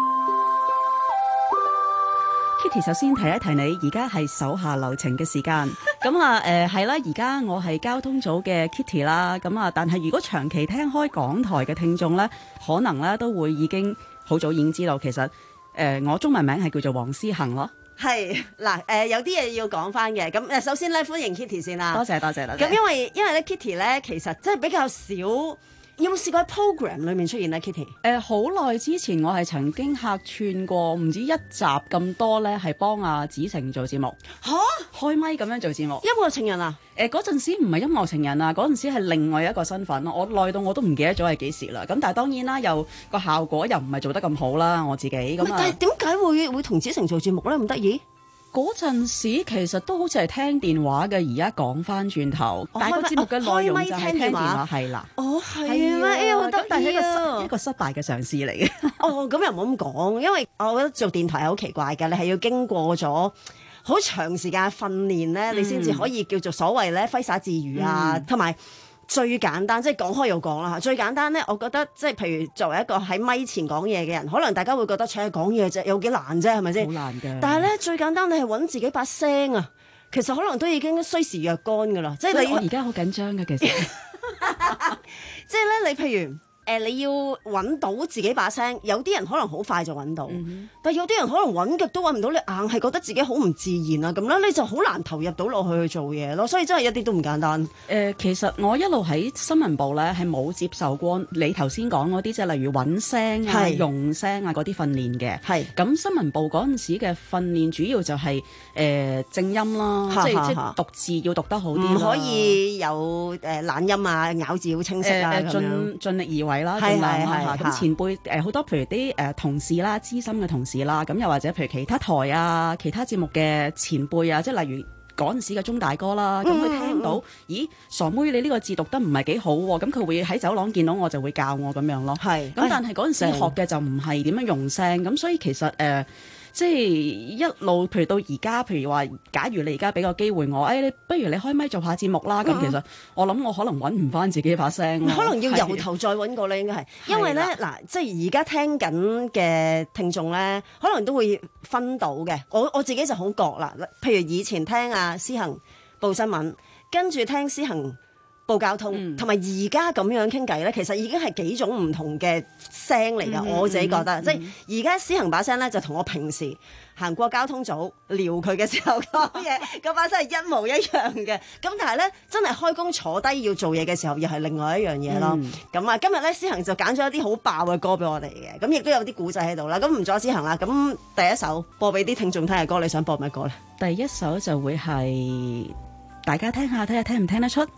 Kitty 首先提一提你，而家係手下留情嘅時間。咁啊，誒係啦，而家我係交通組嘅 Kitty 啦。咁啊，但係如果長期聽開港台嘅聽眾咧，可能咧都會已經好早已經知道，其實誒、呃、我中文名係叫做黃思恒咯。 係嗱，誒、呃、有啲嘢要講翻嘅，咁誒首先咧歡迎 Kitty 先啦， 多謝多謝多謝。 咁因為因為咧 Kitty 咧其實真係比較少，有冇試過喺 program 裏面出現咧 Kitty？ 誒好耐之前我係曾經客串過，唔止一集咁多咧，係幫阿子成做節目。 吓？ 開咪咁樣做節目？ 音樂情人啊？ 誒嗰陣時唔係音樂情人啊，嗰陣時係另外一個身份咯。我耐到我都唔記得咗係幾時啦。咁但係當然啦，又個效果又唔係做得咁好啦，我自己咁啊。 但係點解會會同子成做節目咧？唔得意？ 嗰陣時其實都好似係聽電話嘅，而家講翻轉頭，但係個節目嘅內容就係聽電話，係啦。 哦，係咩？哎呀，好得意啊！ 但係一個一個失敗嘅嘗試嚟嘅。 哦，咁又唔好咁講，因為我覺得做電台係好奇怪嘅，你係要經過咗好長時間訓練咧，你先至可以叫做所謂咧揮灑自如啊，同埋。最簡單，即係講開又講啦。最簡單咧，我覺得即係譬如作為一個喺咪前講嘢嘅人，可能大家會覺得，扯講嘢啫，有幾難啫，係咪先？ 好難嘅。但係咧，最簡單，你係揾自己把聲啊，其實可能都已經需時若干噶啦。即係你我而家好緊張嘅，其實。 即係咧，你譬如。誒、呃，你要揾到自己把聲，有啲人可能好快就揾到，嗯、但係有啲人可能揾極都揾唔到，你硬係覺得自己好唔自然啊，咁咧你就好難投入到落去去做嘢咯，所以真係一啲都唔簡單。誒、 呃，其實我一路喺新聞部咧係冇接受過你頭先講嗰啲，即係例如揾聲啊、用聲啊嗰啲訓練嘅。係咁新聞部嗰陣時嘅訓練主要就係、是、誒、呃、正音啦，哈哈哈即係即係讀字要讀得好啲， 唔可以有誒懶音啊，咬字好清晰啊，咁、呃、 樣盡力而為。啦， 係係係咁前輩誒好多，譬如啲誒同事啦、資深嘅同事啦，咁又或者譬如其他台啊、其他節目嘅前輩啊，即係例如嗰陣時嘅鐘大哥啦，咁佢聽到，嗯、咦，傻妹你呢個字讀得唔係幾好喎，咁佢會喺走廊見到我就會教我咁樣咯。係，咁但係嗰陣時學嘅就唔係點樣用聲，咁所以其實誒。呃即係一路，譬如到而家，譬如話，假如你而家俾個機會我，誒、哎，你不如你開咪做下節目啦。咁、嗯、其實我諗我可能揾唔翻自己把聲， 可能要由頭再揾過咧，應該係。因為咧嗱，即係而家聽緊嘅聽眾咧，可能都會分到嘅。我我自己就好覺啦，譬如以前聽阿思恒報新聞，跟住聽思恒報交通，同埋而家咁樣傾偈咧，其實已經係幾種唔同嘅聲嚟㗎。嗯、我自己覺得，嗯、即係而家思恒把聲咧，就同我平時行過交通組撩佢嘅時候講嘢，嗰把聲係一模一樣嘅。咁但係咧，真係開工坐低要做嘢嘅時候，又係另外一樣嘢咯。咁、嗯、啊，今日咧思恒就揀咗一啲好爆嘅歌俾我哋嘅，咁亦都有啲古仔喺度啦。咁唔阻思恒啦，咁第一首播俾啲聽眾聽嘅歌，你想播咩歌咧？ 第一首就會係大家聽下，睇下聽唔聽得出。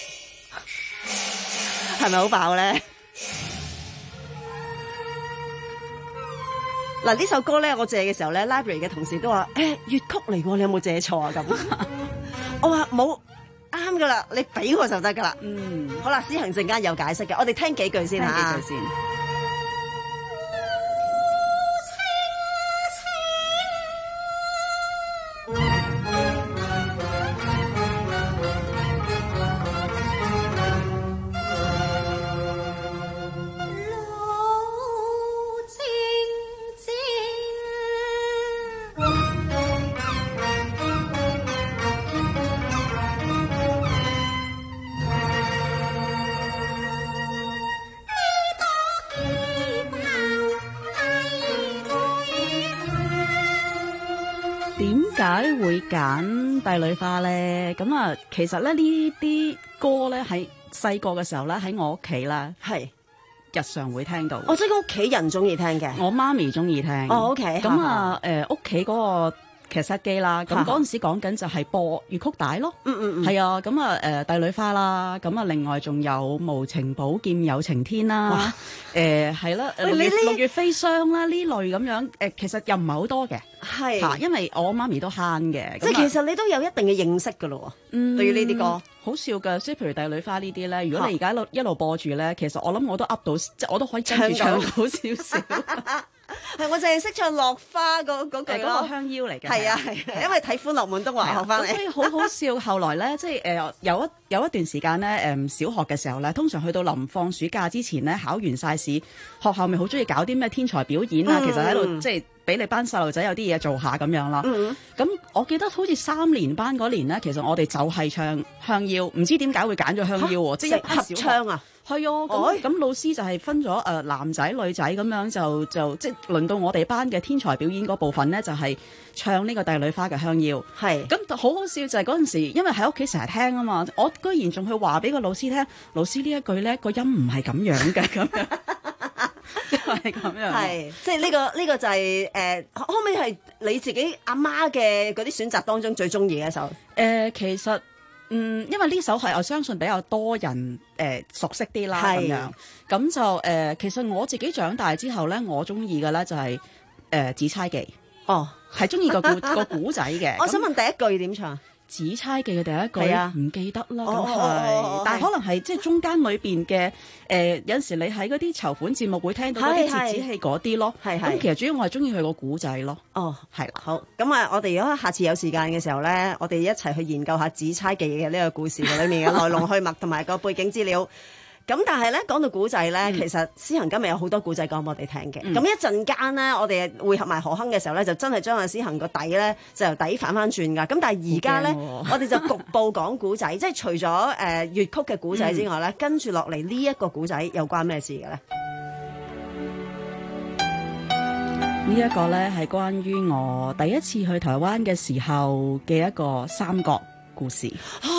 係咪好爆咧？嗱，呢首歌咧，我借嘅時候咧 ，library 嘅同事都話：誒、欸，粵曲嚟喎，你有冇借錯啊？咁我話冇，啱噶啦，你俾我就得噶啦。嗯，好啦，思恒陣間有解釋嘅，我哋聽幾句先吓。聽幾句先。 解會揀帝女花咧？咁啊，其實咧呢啲歌咧喺細個嘅時候咧喺我屋企咧係日常會聽到。 哦，即係屋企人中意聽嘅， 我媽咪中意聽。 哦 ，OK。 咁啊，誒屋企嗰個劇室機啦，咁嗰陣時講緊就係播粵曲帶咯。 嗯嗯嗯。 係啊，咁啊誒帝女花啦，咁啊另外仲有無情寶劍有情天啦。誒係啦，六月六月飛霜啦呢類咁樣誒，其實又唔係好多嘅。 係嚇，因為我媽咪都慳嘅， 即係其實你都有一定嘅認識㗎咯喎。嗯，對於呢啲歌好笑㗎，即係譬如帝女花呢啲咧，如果你而家一路一路播住咧，其實我諗我都噏到，即係我都可以跟住唱到少少。 係，我淨係識唱落花嗰嗰句咯，香腰嚟嘅。 係啊係，因為睇《歡樂滿東華》學翻嚟。 所以好好笑。後來咧，即係誒有一有一段時間咧，誒小學嘅時候咧，通常去到臨放暑假之前咧，考完晒試，學校咪好中意搞啲咩天才表演啊。其實喺度即係俾你班細路仔有啲嘢做下咁樣啦。咁我記得好似三年班嗰年咧，其實我哋就係唱香腰，唔知點解會揀咗香腰喎，即係一班小唱啊。 係啊，咁咁老師就係分咗誒男仔女仔咁樣，就就即係輪到我哋班嘅天才表演嗰部分咧，就係唱呢個帝女花嘅香腰。係咁好好笑就係嗰陣時，因為喺屋企成日聽啊嘛，我居然仲去話俾個老師聽，老師呢一句咧個音唔係咁樣嘅咁樣，係咁樣。 係即係呢個呢個就係誒，可唔可以係你自己阿媽嘅嗰啲選擇當中最中意嘅一首？ 誒，其實。嗯，因為呢首係我相信比較多人誒、呃、熟悉啲啦，咁樣咁就誒、呃，其實我自己長大之後咧，我中意嘅咧就係、是、誒、呃《紫釵記》。哦，係中意個故個古仔嘅。 我想問第一句點唱？ 紫釵記嘅第一句啊，唔記得啦，咁係、 哦， 但係可能係即係中間裏邊嘅誒，有陣時你喺嗰啲籌款節目會聽到嗰啲折子戲嗰啲咯，係咁其實主要我係中意佢個古仔咯。哦，係啦， 好，咁啊，我哋如果下次有時間嘅時候咧，我哋一齊去研究下紫釵記嘅呢個故事裏面嘅來龍去脈同埋個背景資料。咁但係咧講到古仔咧，嗯、其實思恒今日有好多古仔講俾我哋聽嘅。咁、嗯、一陣間咧，我哋會合埋何鏗嘅時候咧，就真係將阿思恒個底咧就由底反翻轉噶。咁但係而家咧，我哋就局部講古仔，即係除咗誒、呃、粵曲嘅古仔之外咧，嗯、跟住落嚟呢一個古仔有關咩事嘅咧？ 呢一個咧係關於我第一次去台灣嘅時候嘅一個三國故事。 啊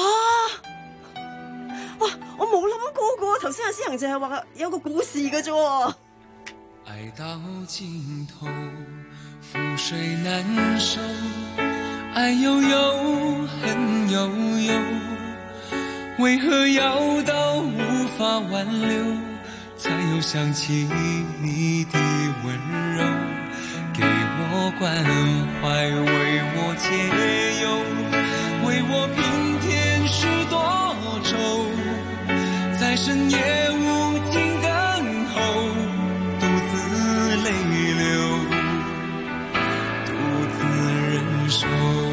哇！我冇諗過噶，頭先阿思恒淨係話有個故事嘅啫。 愛到盡頭，覆水難收，愛悠悠，恨悠悠，為何要到無法挽留，才又想起你的溫柔，給我關懷，為我解憂，為我平添許多愁。在深夜無盡等候，獨自淚流，獨自忍受。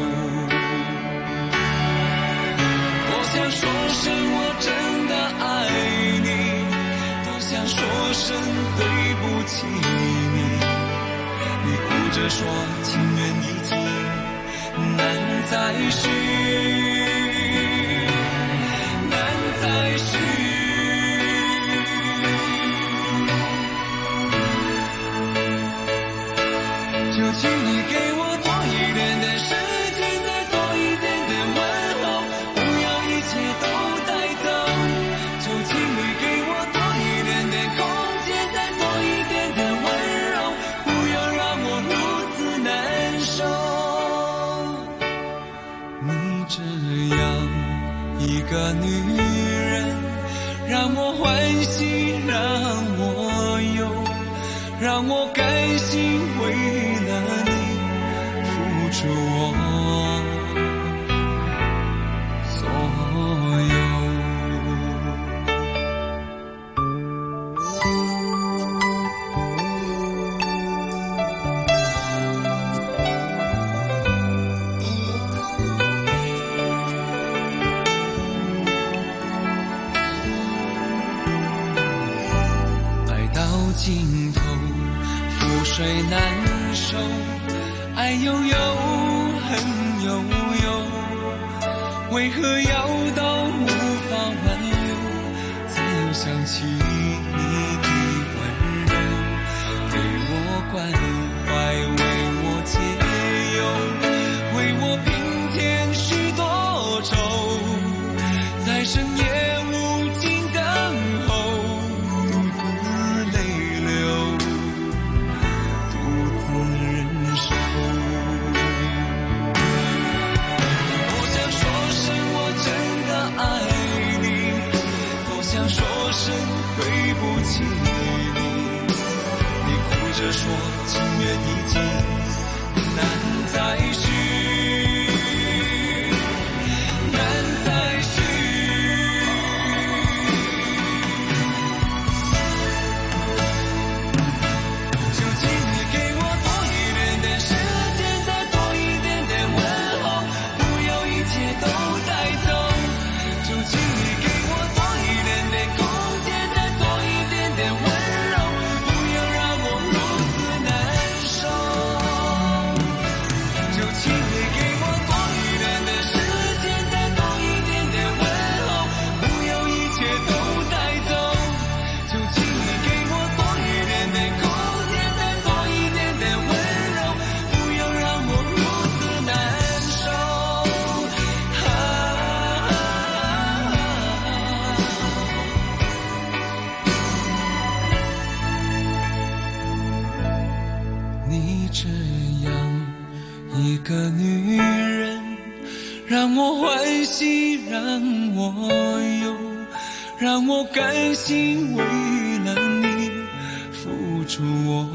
多想說聲我真的愛你，多想說聲對不起你，你哭着說情緣已盡，難再續，難再續。就請你給我多一點點時間，再多一點點問候，不要一切都帶走。就請你給我多一點點空間，再多一點點溫柔，不要讓我如此難受。你這樣一個女人，讓我歡喜，讓我憂，讓我甘心為付出我所有。愛到盡頭，覆水難收，愛悠悠，恨悠悠，為何要到無法挽留，才又想起你的溫柔，給我關懷，為我解憂，為我着說情緣已經難再續，難再續。究竟你給我多一點點時間，再多一點點問候，不要一切都帶走。究竟你給我多一點點空間，再多一點點溫柔，不要讓我如此難受。究竟你給我多一點點時間，再多一點點問候，不要一切都帶走。究竟你給我多一點點空間，再多一點點溫柔，不要讓我如此難受。你這樣一個女人，讓我歡喜，讓我憂，讓我甘心為了你付出我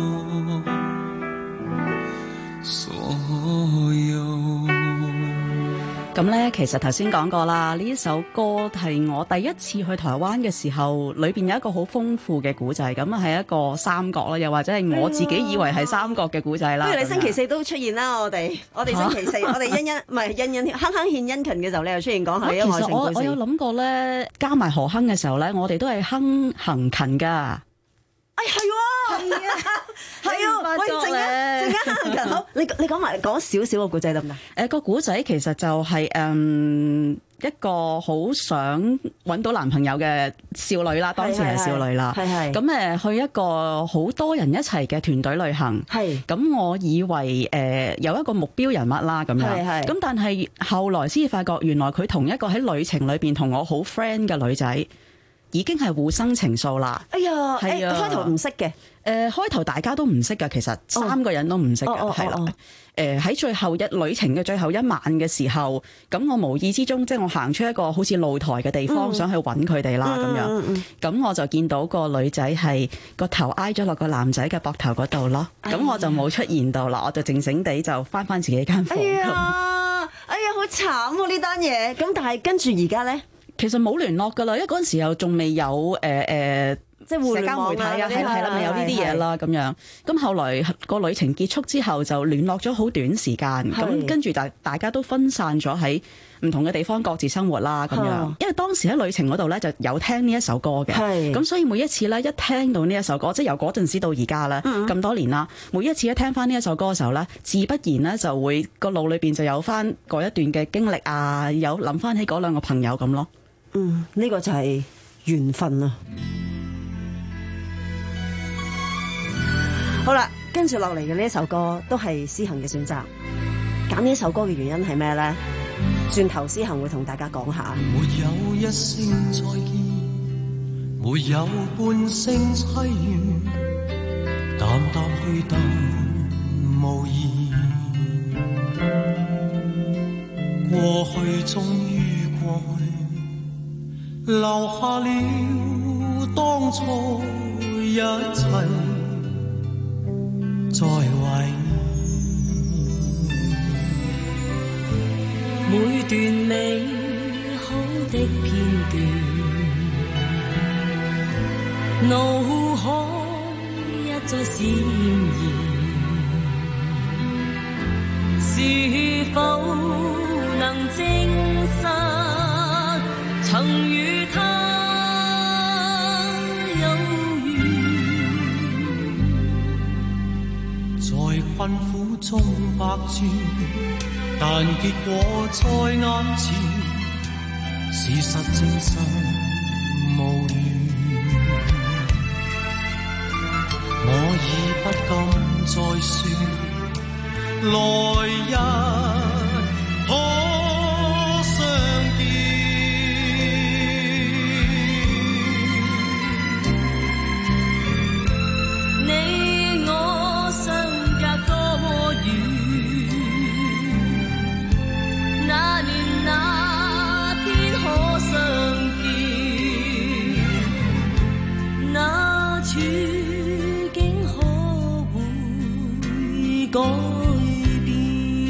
所有。 咁咧，其實頭先講過啦，呢一首歌係我第一次去台灣嘅時候，裏邊有一個好豐富嘅古仔，咁啊係一個三角啦，又或者係我自己以為係三角嘅古仔啦。 不如你星期四都出現啦，我哋我哋星期四，我哋欣欣唔係欣欣，亨亨獻殷勤嘅時候，你又出現講下一愛情故事。 其實我我有諗過咧，加埋何亨嘅時候咧，我哋都係亨行勤噶。 哎，係喎，係啊，係啊，喂，陣間陣間亨勤好，你你講埋講少少個古仔得唔得？ 誒，個古仔其實就係誒一個好想揾到男朋友嘅少女啦，當時係少女啦，係係咁誒去一個好多人一齊嘅團隊旅行，係咁我以為誒有一個目標人物啦咁樣，係係咁但係後來先至發覺，原來佢同一個喺旅程裏邊同我好 friend 嘅女仔，已經係互生情愫啦！ 哎呀，係啊，開頭唔識嘅， 誒開頭大家都唔識㗎，其實三個人都唔識㗎，係啦。誒喺最後一旅程嘅最後一晚嘅時候，咁我無意之中，即係我行出一個好似露台嘅地方，想去揾佢哋啦咁樣。咁我就見到個女仔係個頭挨咗落個男仔嘅膊頭嗰度咯。咁我就冇出現到啦，我就靜靜地就翻翻自己間房。 哎呀，哎呀，好慘喎呢單嘢！咁但係跟住而家咧？ 其實冇聯絡噶啦，因為嗰陣時又仲未有誒誒、呃呃，即係社交媒體啊，係啦係啦，未有呢啲嘢啦咁樣。咁後來個旅程結束之後，就聯絡咗好短時間。咁跟住大大家都分散咗喺唔同嘅地方，各自生活啦咁樣。因為當時喺旅程嗰度咧，就有聽呢一首歌嘅。咁所以每一次咧，一聽到呢一首歌，即係由嗰陣時到而家咧，咁、嗯、多年啦，每一次一聽翻呢一首歌嘅時候咧，自不然咧就會個腦裏邊就有翻嗰一段嘅經歷啊，有諗翻起嗰兩個朋友咁咯。 嗯，呢、這個就係緣分啊！好啦，跟住落嚟嘅呢一首歌都係思恒嘅選擇。揀呢一首歌嘅原因係咩咧？轉頭思恒會同大家講下。 沒有一聲再見，沒有半聲淒怨，淡淡去淡無言。過去終於過去，留下了當初一切，再懷每段美好的片段，腦海一再閃現，是否能證實曾與他有緣， 在困苦中百轉，但結果在眼前，事實證實無緣。我已不敢再說，來日可相見。 你我相隔多遠？那年那天可相見，那處境可改變。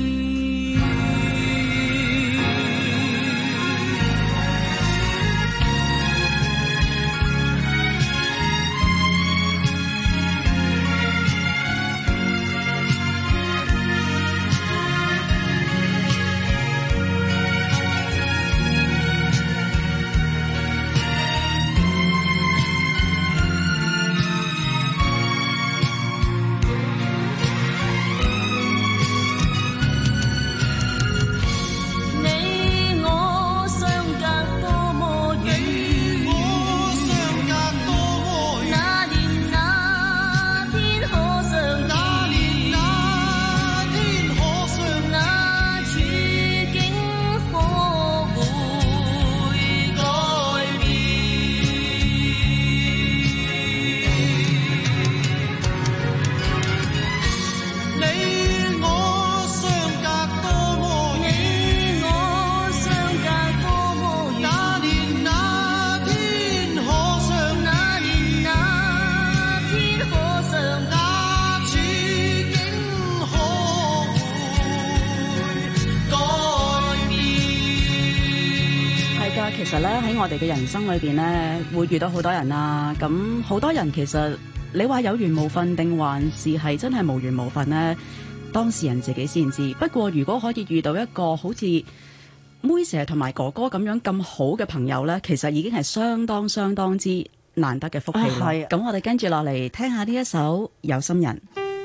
其實咧喺我哋嘅人生裏邊咧，會遇到好多人啦。咁好多人其實你話有緣無份定還是係真係無緣無份呢？當事人自己先知。不過如果可以遇到一個好似妹姐同埋哥哥咁樣咁好嘅朋友咧，其實已經係相當相當之難得嘅福氣啦。係、啊。咁我哋跟住落嚟聽下呢一首《有心人》。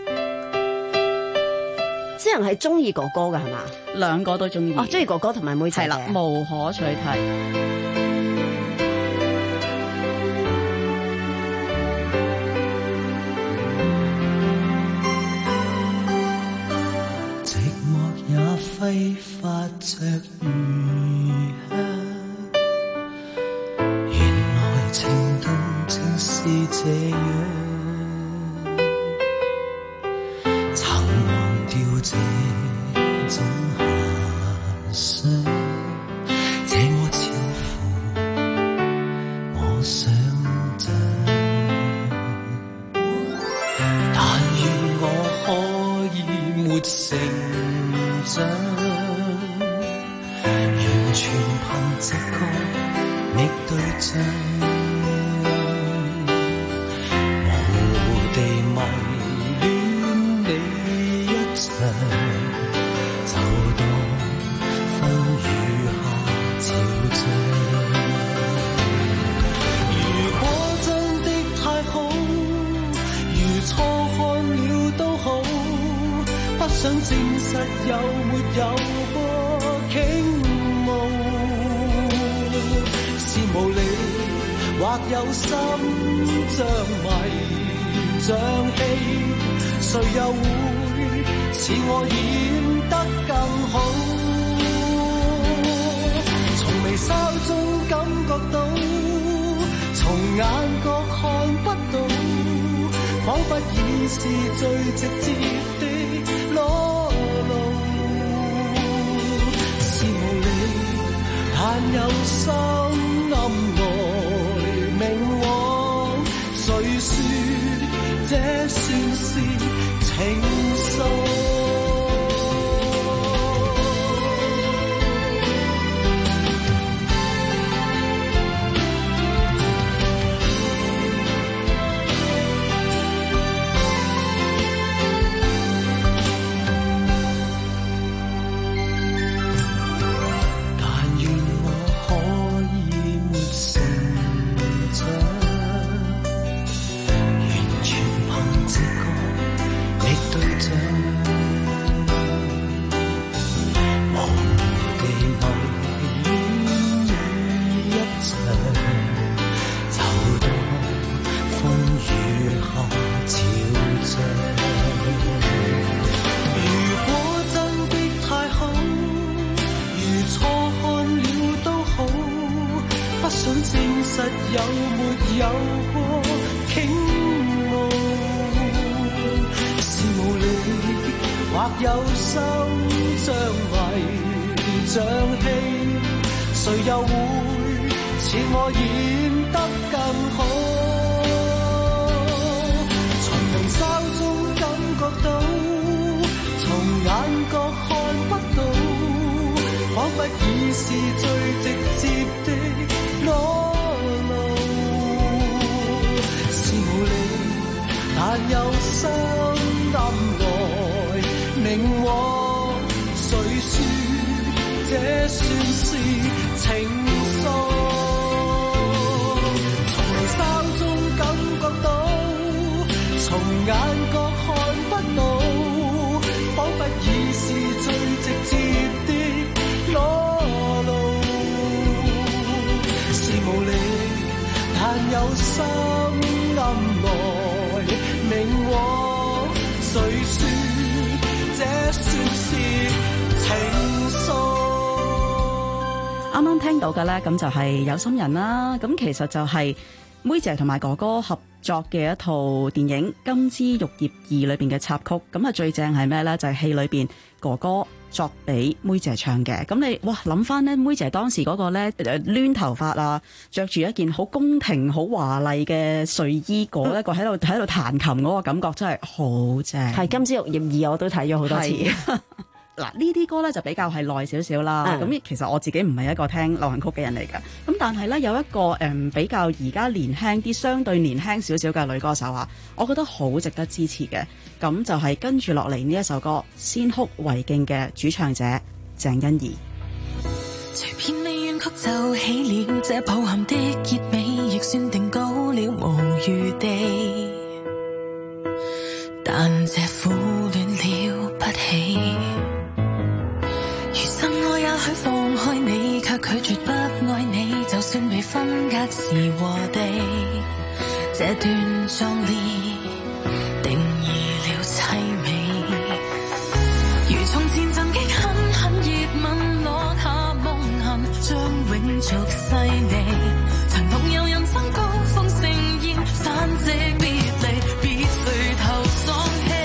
啲人係中意哥哥㗎係嘛？ 兩個都中意。 哦，中意哥哥同埋妹仔嘅。係啦， 無可取替。 寂寞也揮發着餘香，原來情動正是這樣。這種遐想，這麼超乎我想象。但願我可以沒成長，完全憑直覺覓對象，無地迷戀你一場。就當風雨下潮漲。如果真的太好，如錯看了都好，不想證實有沒有過傾慕，是無理或有心像迷像戲，誰又會似我演得更好？從微笑中感覺到，從眼角看不到，彷彿已是最直接的裸露。是無理，但有心暗來明往，誰說這算是情愫？有沒有過傾慕？是無理，或有心像迷像戲，誰又會似我演得更好？從微笑中感覺到， 已是最直接的裸露，是無力，但有心暗來明往，誰說這算是情愫？從眉梢中感覺到，從眼角看不到，彷彿已是最直接的裸露，是無力，但有心暗來明往，誰說這算是情愫？ 啱啱聽到嘅呢，咁就係有心人啦。咁其實就係妹姐同埋哥哥合作嘅一套電影《金枝玉葉二》裏邊嘅插曲。咁啊最正係咩呢？就係戲裏邊哥哥作俾妹姐唱嘅。咁你哇諗翻呢，妹姐當時嗰個呢攣頭髮啊，着住一件好宮廷好華麗嘅睡衣，嗰、嗯、一個喺度喺度彈琴嗰個感覺真係好正。 係《金枝玉葉二》我都睇咗好多次。 嗱，呢啲歌咧就比較係耐少少啦。咁、嗯、其實我自己唔係一個聽流行曲嘅人嚟㗎。咁但係咧有一個誒、嗯、比較而家年輕啲、相對年輕少少嘅女歌手啊，我覺得好值得支持嘅。咁就係跟住落嚟呢一首歌《先哭為敬》嘅主唱者鄭欣宜。 隨便你怨曲就起了，這抱憾的結尾亦算定稿了無餘地，但這苦戀了不起。餘生我也許放開你，卻拒絕不愛你，就算被分隔時和地，這段壯烈定義了凄美。如從前曾經狠狠熱吻，落下夢痕，將永續細膩。曾共有人生高峰盛宴，散席別離，別垂頭喪氣。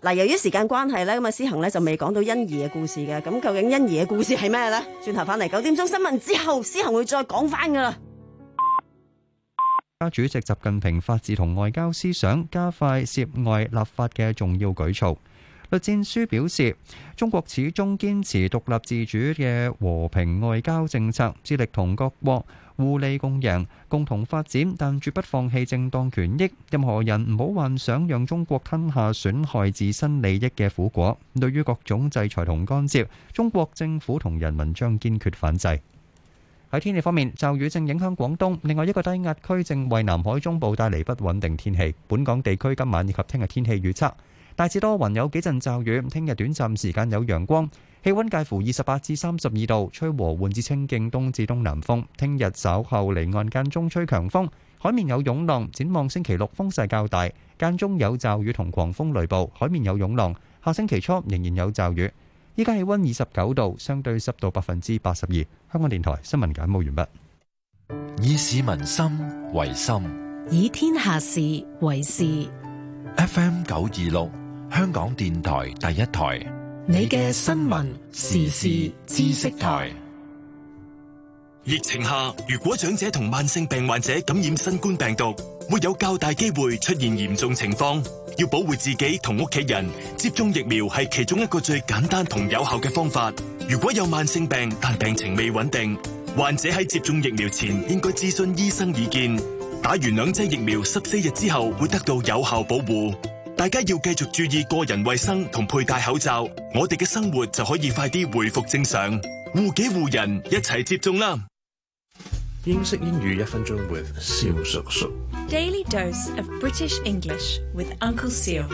嗱，由於時間關係咧，咁啊思恒咧就未講到欣宜嘅故事嘅。咁究竟欣宜嘅故事係咩咧？轉頭翻嚟九點鐘新聞之後，思恒會再講翻噶啦。 國家主席習近平法治同外交思想，加快涉外立法嘅重要舉措。栗戰書表示，中國始終堅持獨立自主嘅和平外交政策，致力同各國互利共贏，共同發展，但絕不放棄正當權益。任何人唔好幻想讓中國吞下損害自身利益嘅苦果。對於各種制裁同干涉，中國政府同人民將堅決反制。喺天氣方面，驟雨正影響廣東，另外一個低壓區正為南海中部帶嚟不穩定天氣。本港地區今晚以及聽日天氣預測大致多雲，有幾陣驟雨。聽日短暫時間有陽光，氣溫介乎二十八至三十二度，吹和緩至清勁東至東南風。聽日稍後離岸間中吹強風，海面有湧浪。展望星期六風勢較大，間中有驟雨同狂風雷暴，海面有湧浪。下星期初仍然有驟雨。依家氣溫二十九度，相對濕度百分之八十二。香港電台新聞簡報完畢。 以市民心為心， 以天下事為事。 F M 九二六，香港電台第一台， 你嘅新聞時事知識台。 疫情下，如果長者同慢性病患者感染新冠病毒，會有較大機會出現嚴重情況。要保護自己同屋企人，接種疫苗係其中一個最簡單同有效嘅方法。如果有慢性病但病情未穩定，患者喺接種疫苗前應該諮詢醫生意見。打完兩劑疫苗十四日之後會得到有效保護。大家要繼續注意個人衛生同佩戴口罩，我哋嘅生活就可以快啲回復正常。護己護人，一齊接種啦！ 英式英語一分鐘 with 蕭叔叔。 Daily dose of British English with Uncle Seal。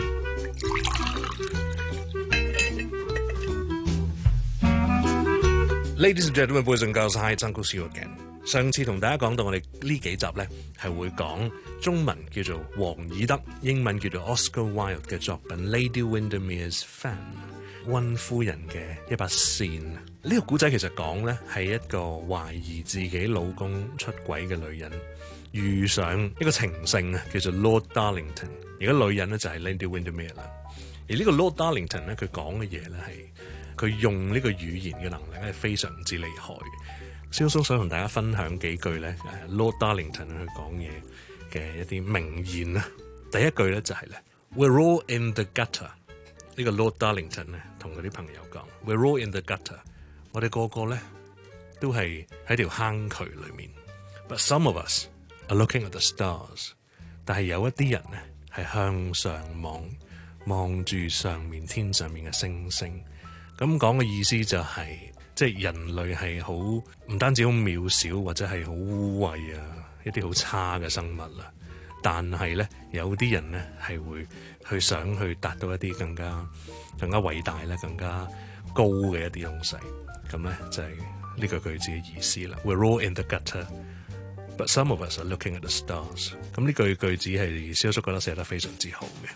Ladies and gentlemen, boys and girls, hi, it's Uncle Seal again。上次同大家講到我哋呢幾集呢係會講中文叫做王爾德，英文叫做 Oscar Wilde 嘅作品 Lady Windermere's Fan， 溫夫人嘅一把扇。呢、這個古仔其實講呢係一個懷疑自己老公出軌嘅女人，遇上一個情聖啊，叫做 Lord Darlington。而家女人呢就係 Lady Windermere 啦。而呢個 Lord Darlington 呢，佢講嘅嘢呢係佢用呢個語言嘅能力係非常之厲害。蕭叔想同大家分享幾句咧，Lord Darlington 去講嘢嘅一啲名言啦。第一句咧就係咧 ，We're all in the gutter。呢個 Lord Darlington 咧同佢啲朋友講 ，We're all in the gutter。我哋個個咧都係喺條坑渠裏面。But some of us are looking at the stars。但係有一啲人咧係向上望，望住上面天上面嘅星星。咁講嘅意思就係、是。即係人類係好唔單止好渺小，或者係好污穢啊，一啲好差嘅生物啦。但係咧，有啲人咧係會去想去達到一啲更加更加偉大咧、更加高嘅一啲東西。咁咧就係呢個句子嘅意思啦。We're all in the gutter, but some of us are looking at the stars。咁呢句句子係蕭叔覺得寫得非常之好嘅。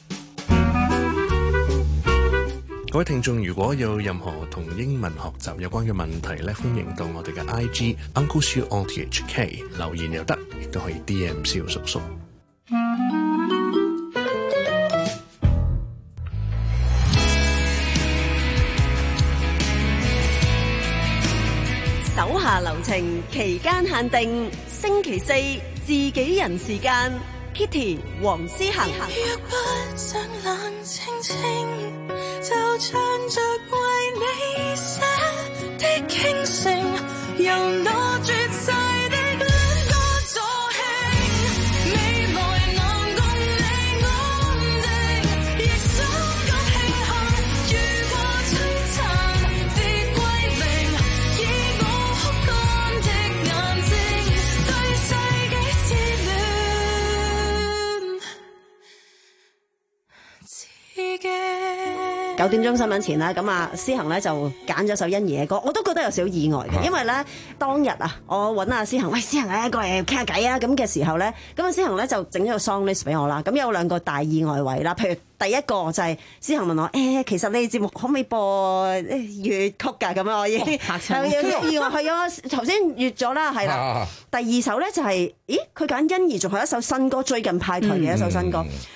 各位聽眾，如果有任何同英文學習有關嘅問題咧，歡迎到我哋嘅 I G Uncle Siu O T H K 留言又得，亦都可以 D M 蕭叔叔。 手下留情，期間限定，星期四自己人時間 ，Kitty 黃思恒。 若不想冷清清，就唱着為你寫的傾城，由我絕世的戀歌助興，未來能共你安定，亦想夠慶幸，如果璀璨至歸零，以我哭乾的眼睛，對世紀之戀，自己。 九點鐘新聞前啦，咁啊，思恒咧就揀咗首欣宜嘅歌，我都覺得有少少意外嘅，因為咧當日啊，我揾阿思恒，喂，思恒咧過嚟傾下偈啊，咁嘅時候咧，咁啊思恒咧就整咗個 song list 俾我啦，咁有兩個大意外位啦，譬如第一個就係思恒問我，誒、欸，其實你節目可唔可以播粵曲㗎？咁樣我已經係有啲意外，係啊，頭先粵咗啦，係啦，第二首咧就係、是，咦，佢揀欣宜仲係一首新歌，最近派台嘅一首新歌。嗯咁我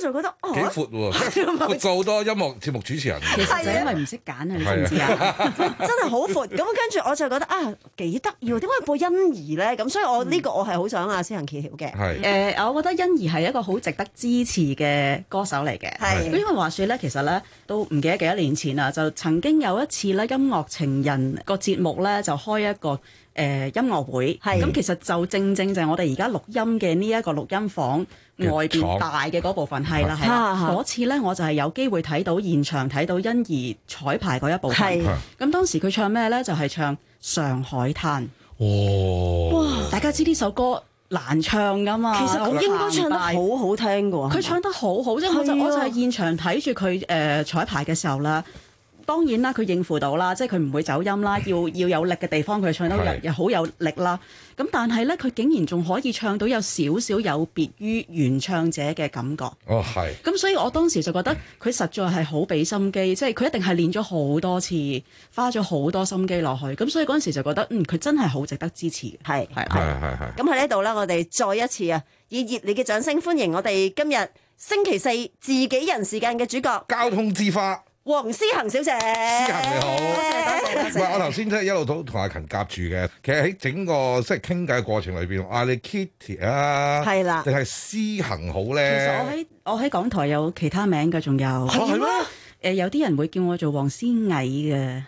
就覺得哦幾闊喎，闊過好多音樂節目主持人。 其實就因為唔識揀啊，你知唔知啊？ 真係好闊。咁跟住我就覺得啊幾得意喎，點解播欣宜咧？咁所以我呢個我係好想阿思行揭曉嘅。 係誒，我覺得欣宜係一個好值得支持嘅歌手嚟嘅。係，因為話説咧，其實咧都唔記得幾多年前啦，就曾經有一次咧音樂情人個節目咧就開一個誒、呃、音樂會，咁其實就正正就係我哋而家錄音嘅呢一個錄音房外邊大嘅嗰部分，係啦係啦。嗰次咧我就係有機會睇到現場睇到欣宜彩排嗰一部分。咁當時佢唱咩咧？就係、是、唱《上海灘》。 哇！ 哇！大家知呢首歌難唱噶嘛？ 其實佢應該唱得好好聽㗎喎。佢唱得好好，即係我就我就係現場睇住佢誒彩排嘅時候啦。當然啦，佢應付到啦，即係佢唔會走音啦，要要有力嘅地方佢唱得又好有力啦。咁但係咧，佢竟然仲可以唱到有少少有別於原唱者嘅感覺。 哦，係。 咁所以我當時就覺得佢實在係好俾心機，即係佢一定係練咗好多次，花咗好多心機落去。咁所以嗰陣時就覺得，嗯，佢真係好值得支持。 係係係係係。 咁喺呢度咧，我哋再一次啊，以熱烈嘅掌聲歡迎我哋今日星期四自己人時間嘅主角， 交通之花。 黃思行小姐，思行你好， 多謝多謝。 唔係我頭先即係一路都同阿勤夾住嘅，其實喺整個即係傾偈嘅過程裏邊，嗌你 Kitty 啊， 係啦， 定係思行好咧？ 其實我喺我喺港台有其他名嘅，仲有係咩？ 誒有啲人會叫我做黃思藝嘅，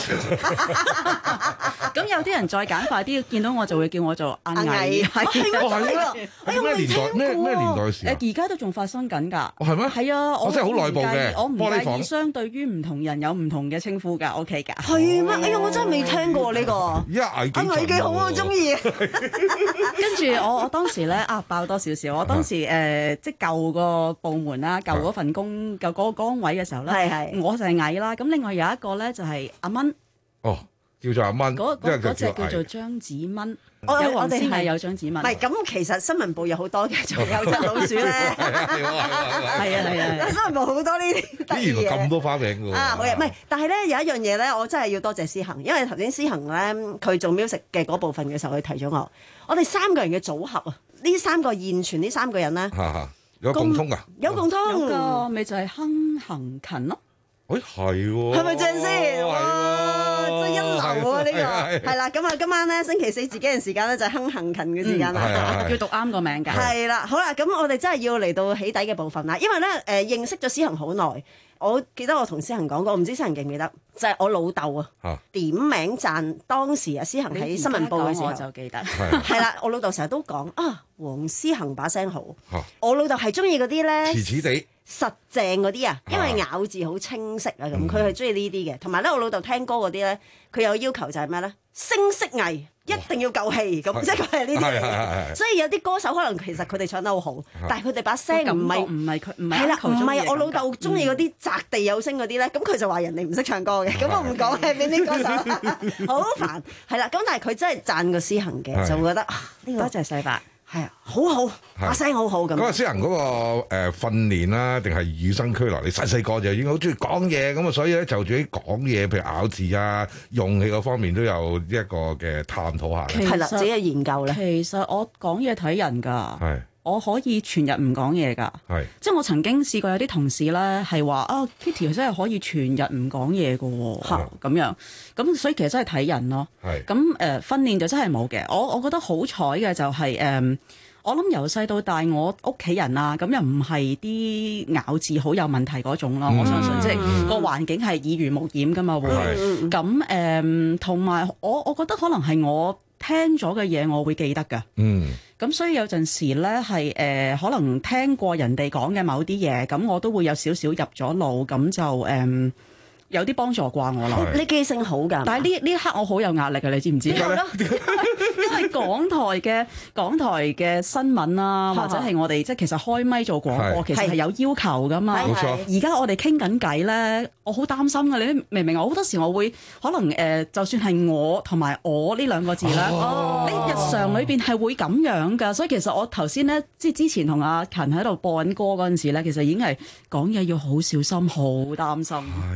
咁有啲人再簡化啲，見到我就會叫我做阿藝，係啊，係咩年代咩咩年代嘅事啊？ 誒而家都仲發生緊㗎， 係咩？ 係啊， 我真係好內部嘅， 我唔玻璃房介意相對於唔同人有唔同嘅稱呼㗎 ，OK 㗎。 係咩？哎呀，我真係未聽過呢個。 而家藝幾藝幾好啊，我中意。 跟住我我當時咧啊爆多少少，我當時誒即係舊個部門啦，舊嗰份工舊嗰個崗位嘅時候咧。係係，我就係矮啦。咁另外有一個咧就係阿蚊。 哦，叫做阿蚊。 嗰嗰嗰隻叫做張子蚊。 我有黃思係藝有張子蚊。 唔係咁，其實新聞部有好多嘅，仲有隻老鼠咧。係啊係啊。 新聞部好多呢啲得意嘢。 原來咁多花名㗎喎。 啊，好嘢！唔係，但係咧有一樣嘢咧，我真係要多謝思行，因為頭先思行咧佢做 music 嘅嗰部分嘅時候，佢提咗我，我哋三個人嘅組合啊，呢三個現存呢三個人咧。 有共通㗎， 有共通， 有個咪就係亨行勤咯。 誒係喎， 係咪正先？哇，真係一流啊！呢個係啦，咁啊，今晚咧星期四自己人時間咧就係亨行勤嘅時間啦， 要讀啱個名㗎。 係啦，好啦，咁我哋真係要嚟到起底嘅部分啦，因為咧誒認識咗思行好耐，我記得我同思行講過，唔知思行記唔記得？就係我老豆啊，點名讚當時啊思行喺新聞部嘅時候， 我就記得係啦，我老豆成日都講啊，黃思行把聲好，我老豆係中意嗰啲咧， 遲遲地。 實淨嗰啲啊，因為咬字好清晰啊，咁佢係中意呢啲嘅。同埋咧，我老豆聽歌嗰啲咧，佢有要求就係咩咧？聲色藝一定要夠氣，咁即係佢係呢啲嚟嘅。所以有啲歌手可能其實佢哋唱得好好，但係佢哋把聲唔係唔係佢唔係係啦，唔係我老豆中意嗰啲擲地有聲嗰啲咧，咁佢就話人哋唔識唱歌嘅。咁我唔講係邊啲歌手，好煩係啦。咁但係佢真係讚個思行嘅，就會覺得呢個多謝細伯。 係啊，好好把聲好好咁。 咁啊，思行嗰個誒訓練啦，定係與生俱來？你細細個就已經好中意講嘢，咁啊，所以咧就住啲講嘢，譬如咬字啊、用氣嗰方面都有一個嘅探討下。 係啦，自己嘅研究咧。 其實我講嘢睇人㗎。係。我可以全日唔講嘢㗎， 係即係我曾經試過有啲同事咧係話啊 Kitty 真係可以全日唔講嘢㗎喎，咁、哦、樣咁所以其實真係睇人咯。係咁誒訓練就真係冇嘅。我我覺得好彩嘅就係、是、誒、呃，我諗由細到大我屋企人啊，咁又唔係啲咬字好有問題嗰種咯。嗯、我相信即係、嗯、個環境係耳濡目染㗎嘛會。咁誒同埋我我覺得可能係我聽咗嘅嘢我會記得㗎。嗯。咁所以有陣時咧係誒可能聽過人哋講嘅某啲嘢，咁我都會有少少入咗腦，咁就誒、呃、有啲幫助啩我諗。 你記性好㗎， 但係呢呢一刻我好有壓力㗎，你知唔知？因為港台嘅港台嘅新聞啊，或者係我哋即係其實開咪做廣播，其實係有要求㗎嘛。冇錯。而家我哋傾緊偈咧，我好擔心㗎。你明唔明啊？好多時我會可能誒、呃，就算係我同埋我呢兩個字咧，喺、哦、日常裏邊係會咁樣㗎。所以其實我頭先咧，即係之前同阿勤喺度播緊歌嗰陣時咧，其實已經係講嘢要好小心，好擔心。 哎呀！ 哎呀！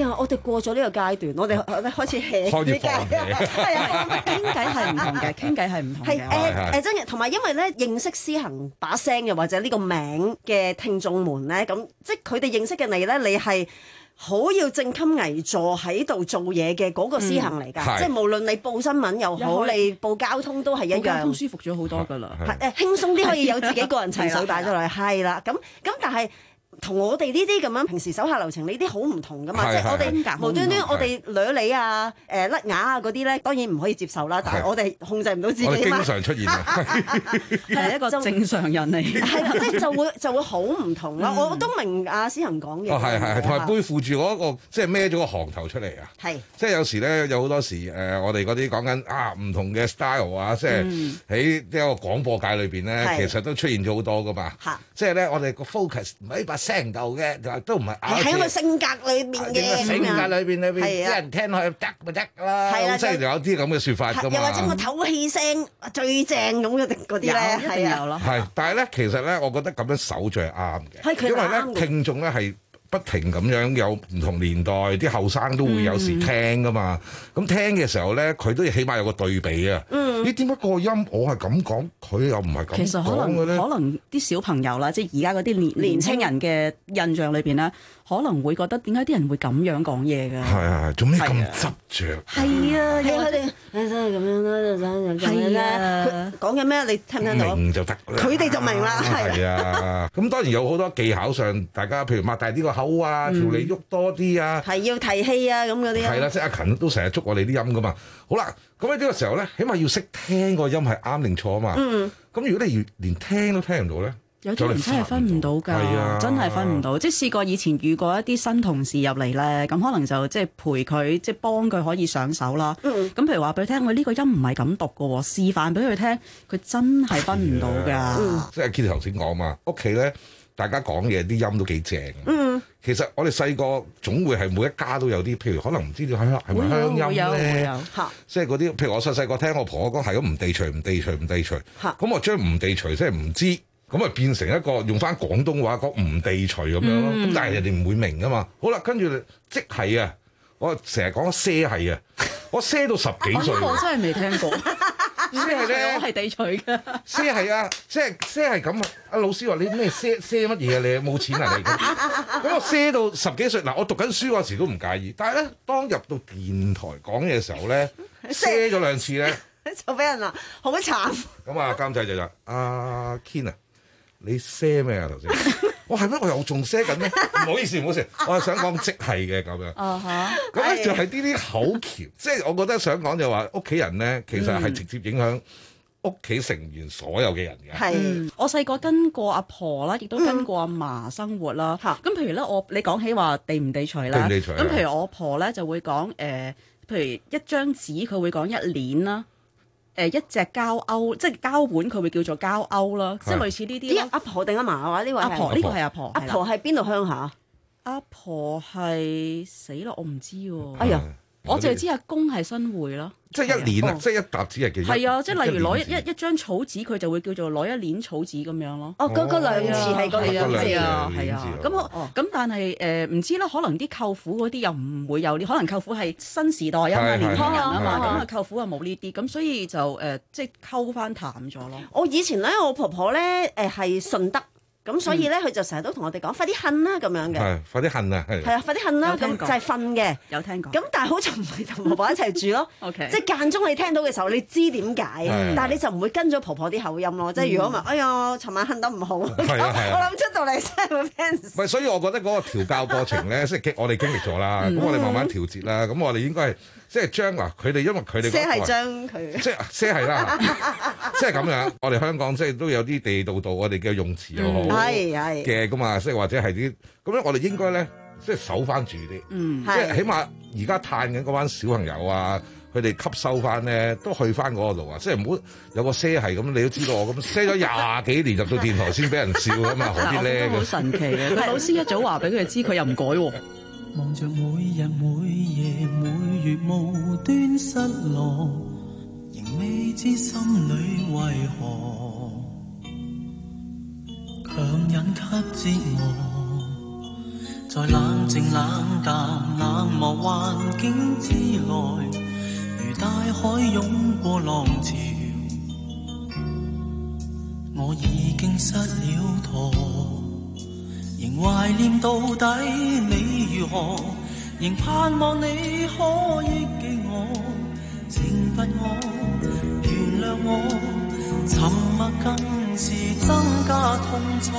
啊，我哋過咗呢個階段，我哋我哋開始 hea 開始放棄。 係啊， 傾偈係唔同嘅，傾偈係唔同嘅。 係誒誒真嘅，同埋因為咧認識思行把聲又或者呢個名嘅聽眾們咧，咁即係佢哋認識嘅你咧，你係好要正襟危坐喺度做嘢嘅嗰個思行嚟㗎， 嗯、 即係無論你報新聞又好，你報交通都係一樣。 交通舒服咗好多㗎啦， 係誒輕鬆啲可以有自己個人情緒擺咗落去，係啦，咁咁但係。同我哋呢啲咁樣平時手下留情呢啲好唔同噶嘛，即係我哋無端端我哋掠你啊、誒甩牙啊嗰啲咧，當然唔可以接受啦。但係我哋控制唔到自己嘛。 我哋經常出現啊， 係一個正常人嚟。 係啦，即係就會就會好唔同啦。我都明阿思行講嘢。 哦，係係係，同埋背負住嗰個即係孭咗個行頭出嚟啊。 係。即係有時咧，有好多時誒，我哋嗰啲講緊啊唔同嘅 style 啊，即係喺即係個廣播界裏邊咧，其實都出現咗好多噶嘛。嚇。即係咧，我哋個 focus 唔係把聲夠嘅。都唔係喺個性格裏面嘅， 性格裏邊裏邊啲人聽落去得咪得啦，即係有啲咁嘅説法㗎嘛。 又或者個唞氣聲最正咁嘅嗰啲咧，係啊， 係。但係咧，其實咧，我覺得咁樣守住係啱嘅，因為咧聽眾咧係不停咁樣有唔同年代，啲後生都會有時聽㗎嘛。咁聽嘅時候咧，佢都起碼有個對比啊。你點解個音我係咁講，佢又唔係咁講嘅咧？ 其實可能可能啲小朋友啦，即係而家嗰啲年年青人嘅印象裏邊咧，可能會覺得點解啲人會咁樣講嘢㗎？ 係係，做咩咁執着？ 係啊，係佢哋真係咁樣啦，真係係啊。講緊咩？你聽唔聽到？ 明就得啦。 佢哋就明啦。 係啊。咁當然有好多技巧上，大家譬如擘大啲個口啊，條脷喐多啲啊， 係要提氣啊，咁嗰啲。 係啦，即係阿勤都成日捉我哋啲音㗎嘛。好啦，咁喺呢個時候咧，起碼要識聽個音係啱定錯啊嘛。嗯。咁如果你連聽都聽唔到咧？ 有啲人真係分唔到㗎，啊、真係分唔到。即係試過以前遇過一啲新同事入嚟咧，咁可能就即係陪佢，即係幫佢可以上手啦。咁、嗯、譬如話俾佢聽，我呢個音唔係咁讀㗎喎，示範俾佢聽，佢真係分唔到㗎。 即係 Kitty 頭先講嘛，屋企咧大家講嘢啲音都幾正。嗯，其實我哋細個總會係每一家都有啲，譬如可能唔知道係係咪鄉音咧，即係嗰啲譬如我細細個聽我婆婆講係咁唔地除唔地除唔地除，咁我將唔地除即係唔知。咁啊變成一個用翻廣東話講唔地除咁樣咯，咁、嗯、但係人哋唔會明噶嘛。好啦，跟住即係啊，我成日講些係啊，我些到十幾歲， 我真係未聽過。些係咧，我係地除㗎。 些係啊，即係些係咁啊！阿老師話你咩些些乜嘢啊？你冇錢啊你咁。咁我些到十幾歲，嗱我讀緊書嗰時都唔介意，但係咧當入到電台講嘢嘅時候咧，些咗兩次咧， 就俾人話好慘。 咁啊監製就話：阿 Ken 啊。你些咩啊頭先？我係咩？我又仲些緊咩？唔好意思，唔好意思，我係想講即係嘅咁樣。哦嚇。咁咧就係呢啲口橋，即係我覺得想講就話屋企人咧，其實係直接影響屋企成員所有嘅人嘅。 係、嗯。我細個跟過阿婆啦，亦都跟過阿嫲生活啦。咁、嗯、譬如咧，我你講起話地唔地除啦。地唔地除。咁譬如我婆咧就會講誒、呃，譬如一張紙佢會講一鏈啦。誒一隻膠鈎，即係膠碗，佢會叫做膠鈎啦，即係類似呢啲。啲阿婆定阿嫲啊？呢位阿婆，呢個係阿婆。阿婆係邊度鄉下？阿婆係死啦！我唔知喎。哎呀，我淨係知阿公係新會咯。 即係一鏈啊！即係一沓紙係幾？ 係啊！即係例如攞一一一張草紙，佢就會叫做攞一鏈草紙咁樣咯。 哦，嗰嗰兩字係嗰兩字啊，係啊。咁咁但係誒唔知啦，可能啲舅父嗰啲又唔會有呢，可能舅父係新時代啊嘛，年輕人啊嘛，咁啊舅父啊冇呢啲，咁所以就誒即係溝翻淡咗咯。 我以前咧，我婆婆咧誒係順德。咁所以咧，佢就成日都同我哋講快啲瞓啦咁樣嘅。 係，快啲瞓啊！係。 係啊，快啲瞓啦！咁就係瞓嘅。 有聽過。 咁但係好似唔係同婆婆一齊住咯。OK。即係間中你聽到嘅時候，你知點解，但係你就唔會跟咗婆婆啲口音咯。即係如果唔係，哎呀，尋晚瞓得唔好。係啊係啊。我諗出到嚟真係會 fans。 唔係，所以我覺得嗰個調教過程咧，即係我哋經歷咗啦。咁我哋慢慢調節啦。咁我哋應該係即係將啊，佢哋因為佢哋。 即係將佢。 即係即係啦，即係咁樣。我哋香港即係都有啲地道道，我哋嘅用詞又好。係係。嘅咁啊，即係或者係啲咁咧，我哋應該咧，即係守翻住啲，嗯、即係起碼而家嘆緊嗰班小朋友啊，佢哋吸收翻咧，都去翻嗰度啊，即係唔好有個些係咁，你都知道我咁些咗廿幾年入到電台先俾人笑啊嘛，何必咧？ 好神奇嘅，佢老師一早話俾佢哋知，佢又唔改喎。 望着每日每夜每月無端失落，仍未知心裏為何。強忍給折磨， 在冷靜冷淡冷漠環境之內，如大海湧過浪潮，我已經失了舵，仍懷念到底你如何，仍盼望你可憶記我，懲罰我，原諒我，沉默更是增加痛楚。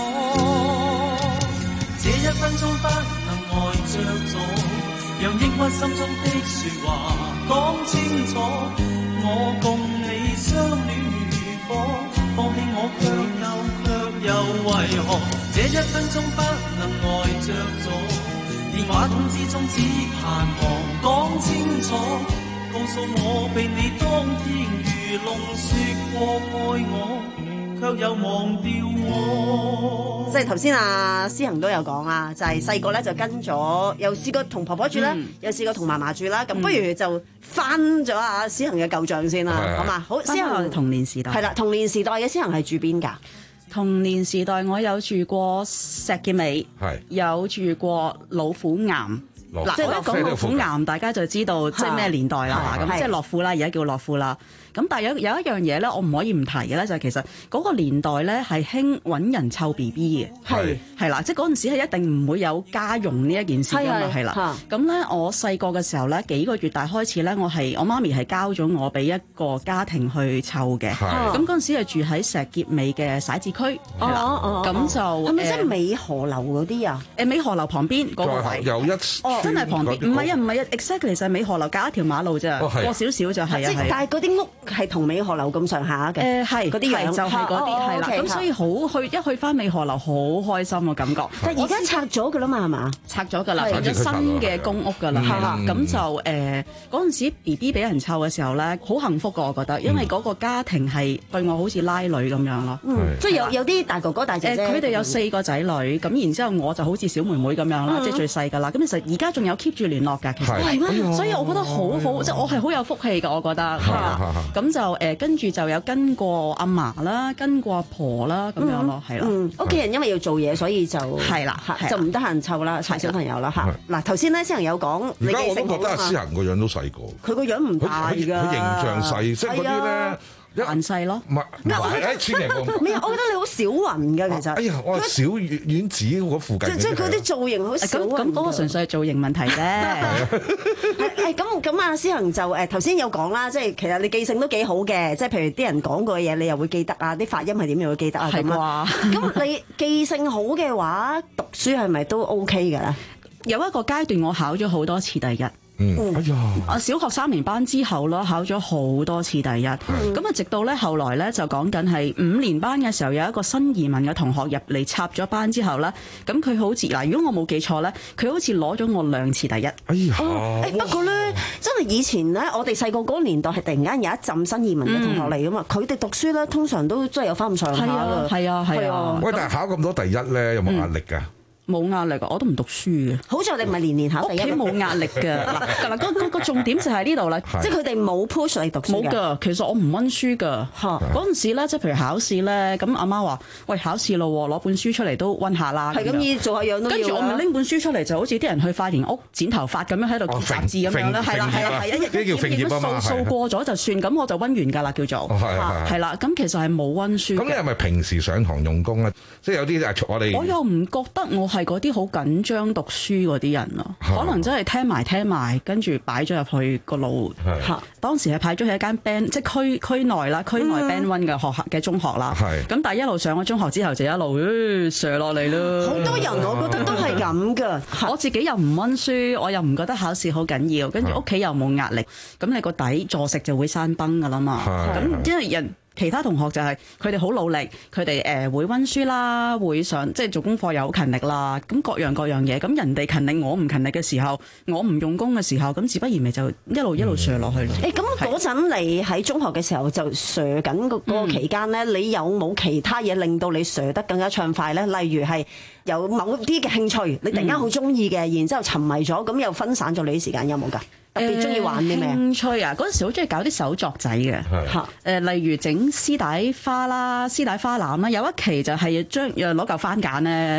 這一分鐘不能呆着坐，讓抑鬱心中的説話講清楚。我共你相戀如火，放棄我卻又卻又為何？這一分鐘不能呆着坐，電話筒之中只盼望講清楚，告訴我被你當天如龍説過愛我，卻又忘掉我。 即係頭先阿思恒都有講啊，就係細個咧就跟咗，又試過同婆婆住啦，嗯、又試過同嫲嫲住啦。咁、嗯、不如就翻咗阿思恒嘅舊帳先啦，嗯、好嘛？好，思恒童年時代係啦，童年時代嘅思恒係住邊㗎？ 童年時代我有住過石硤尾，有住過老虎岩。嗱，即係一講老虎岩，大家就知道即係咩年代啦。咁即係樂富啦，而家叫樂富啦。咁但係有有一樣嘢咧，我唔可以唔提嘅咧，就係其實嗰個年代咧係興揾人湊 B B 嘅，係係啦，即係嗰陣時係一定唔會有家用呢一件事㗎嘛，係啦。咁咧我細個嘅時候咧，幾個月大開始咧，我係我媽咪係交咗我俾一個家庭去湊嘅。咁嗰陣時係住喺石硤尾嘅徙置區，係啦。咁就係咪即係美河樓嗰啲啊？誒美河樓旁邊嗰個位有一真係旁邊，唔係啊唔係啊 ，exactly 就係美河樓隔一條馬路啫，過少少就係啊。即係但係嗰啲屋係同美河樓咁上下嘅，誒係嗰啲樣就係嗰啲係啦。咁所以好去一去翻美河樓好開心嘅感覺。但係而家拆咗㗎啦嘛係嘛？拆咗㗎啦，變咗新嘅公屋㗎啦。咁就誒嗰陣時 B B 俾人湊嘅時候咧，好幸福㗎我覺得，因為嗰個家庭係對我好似拉女咁樣咯。即係有有啲大哥哥大姐姐。佢哋有四個仔女，咁然之後我就好似小妹妹咁樣啦，即係最細㗎啦。咁其實而家仲有 keep 住聯絡㗎，其實係咩？所以我覺得好好，即係我係好有福氣㗎，我覺得。咁就誒跟住就有跟過阿嫲啦，跟過阿婆啦，咁樣咯，係啦。屋企人因為要做嘢，所以就係啦，就唔得閒湊啦，湊小朋友啦嚇。嗱頭先咧，思恒有講，而家我都覺得阿思恒個樣都細個。佢個樣唔大㗎，佢形象細，即係嗰啲咧。扮細咯，唔係唔係，千祈唔好。咩啊？我覺得你好小雲㗎，其實。哎呀，我係小丸子嗰附近。即即係佢啲造型好小雲。咁咁嗰個純粹係造型問題啫。係咁咁啊，思恒就誒頭先有講啦，即係其實你記性都幾好嘅，即係譬如啲人講過嘅嘢，你又會記得啊，啲發音係點又會記得啊咁啊。咁你記性好嘅話，讀書係咪都 OK 嘅咧？有一個階段我考咗好多次第一。嗯，哎呀！啊，小學三年班之後咯，考咗好多次第一。咁啊、嗯，直到咧後來咧就講緊係五年班嘅時候，有一個新移民嘅同學入嚟插咗班之後咧，咁佢好似嗱，如果我冇記錯咧，佢好似攞咗我兩次第一。哎呀！哦欸、不過咧，真係以前咧，我哋細個嗰個年代係突然間有一陣新移民嘅同學嚟噶嘛，佢哋、嗯、讀書咧通常都真係有翻咁上下㗎。係啊，係啊。喂，但係考咁多第一咧，有冇壓力㗎？嗯冇壓力㗎，我都唔讀書嘅。好在你唔係年年考第一。屋企冇壓力㗎。嗱，嗱，嗰個重點就係呢度啦，即係佢哋冇 push 你讀書。冇㗎，其實我唔温書㗎。嗰陣時咧，即係譬如考試咧，咁阿媽話：喂，考試咯，攞本書出嚟都温下啦。係咁要做下樣都要。跟住我咪拎本書出嚟，就好似啲人去髮型屋剪頭髮咁樣喺度貼雜誌咁樣啦。係啦，係啦，係一日一頁咁掃掃過咗就算，咁我就温完㗎啦，叫做。係啦，咁其實係冇温書。咁你係咪平時上堂用功咧？即係有啲係我哋。我又唔覺得我係嗰啲好緊張讀書嗰啲人咯，可能真係聽埋聽埋，跟住擺咗入去個腦。係當時係派咗喺一間 band，即係區區內啦，區內 band one 嘅學校嘅中學啦。係咁，但係一路上咗中學之後，就一路誒上落嚟咯。好多人我覺得都係咁㗎。我自己又唔温書，我又唔覺得考試好緊要，跟住屋企又冇壓力，咁你個底坐食就會山崩㗎啦嘛。咁因為人。其他同學就係佢哋好努力，佢哋誒會温書啦，會上即係做功課又好勤力啦，咁各樣各樣嘢。咁人哋勤力，我唔勤力嘅時候，我唔用功嘅時候，咁自不然咪就一路一路上落去咯。誒咁嗰陣你喺中學嘅時候就上緊個嗰個期間咧，你有冇其他嘢令到你上得更加暢快咧？例如係有某啲嘅興趣，你突然間好中意嘅，然之後沉迷咗，咁又分散咗你啲時間，有冇㗎？特別中意玩啲咩？興趣啊！嗰陣時好中意搞啲手作仔嘅，嚇誒，例如整絲帶花啦、絲帶花籃啦。有一期就係將誒攞嚿番梘咧，攞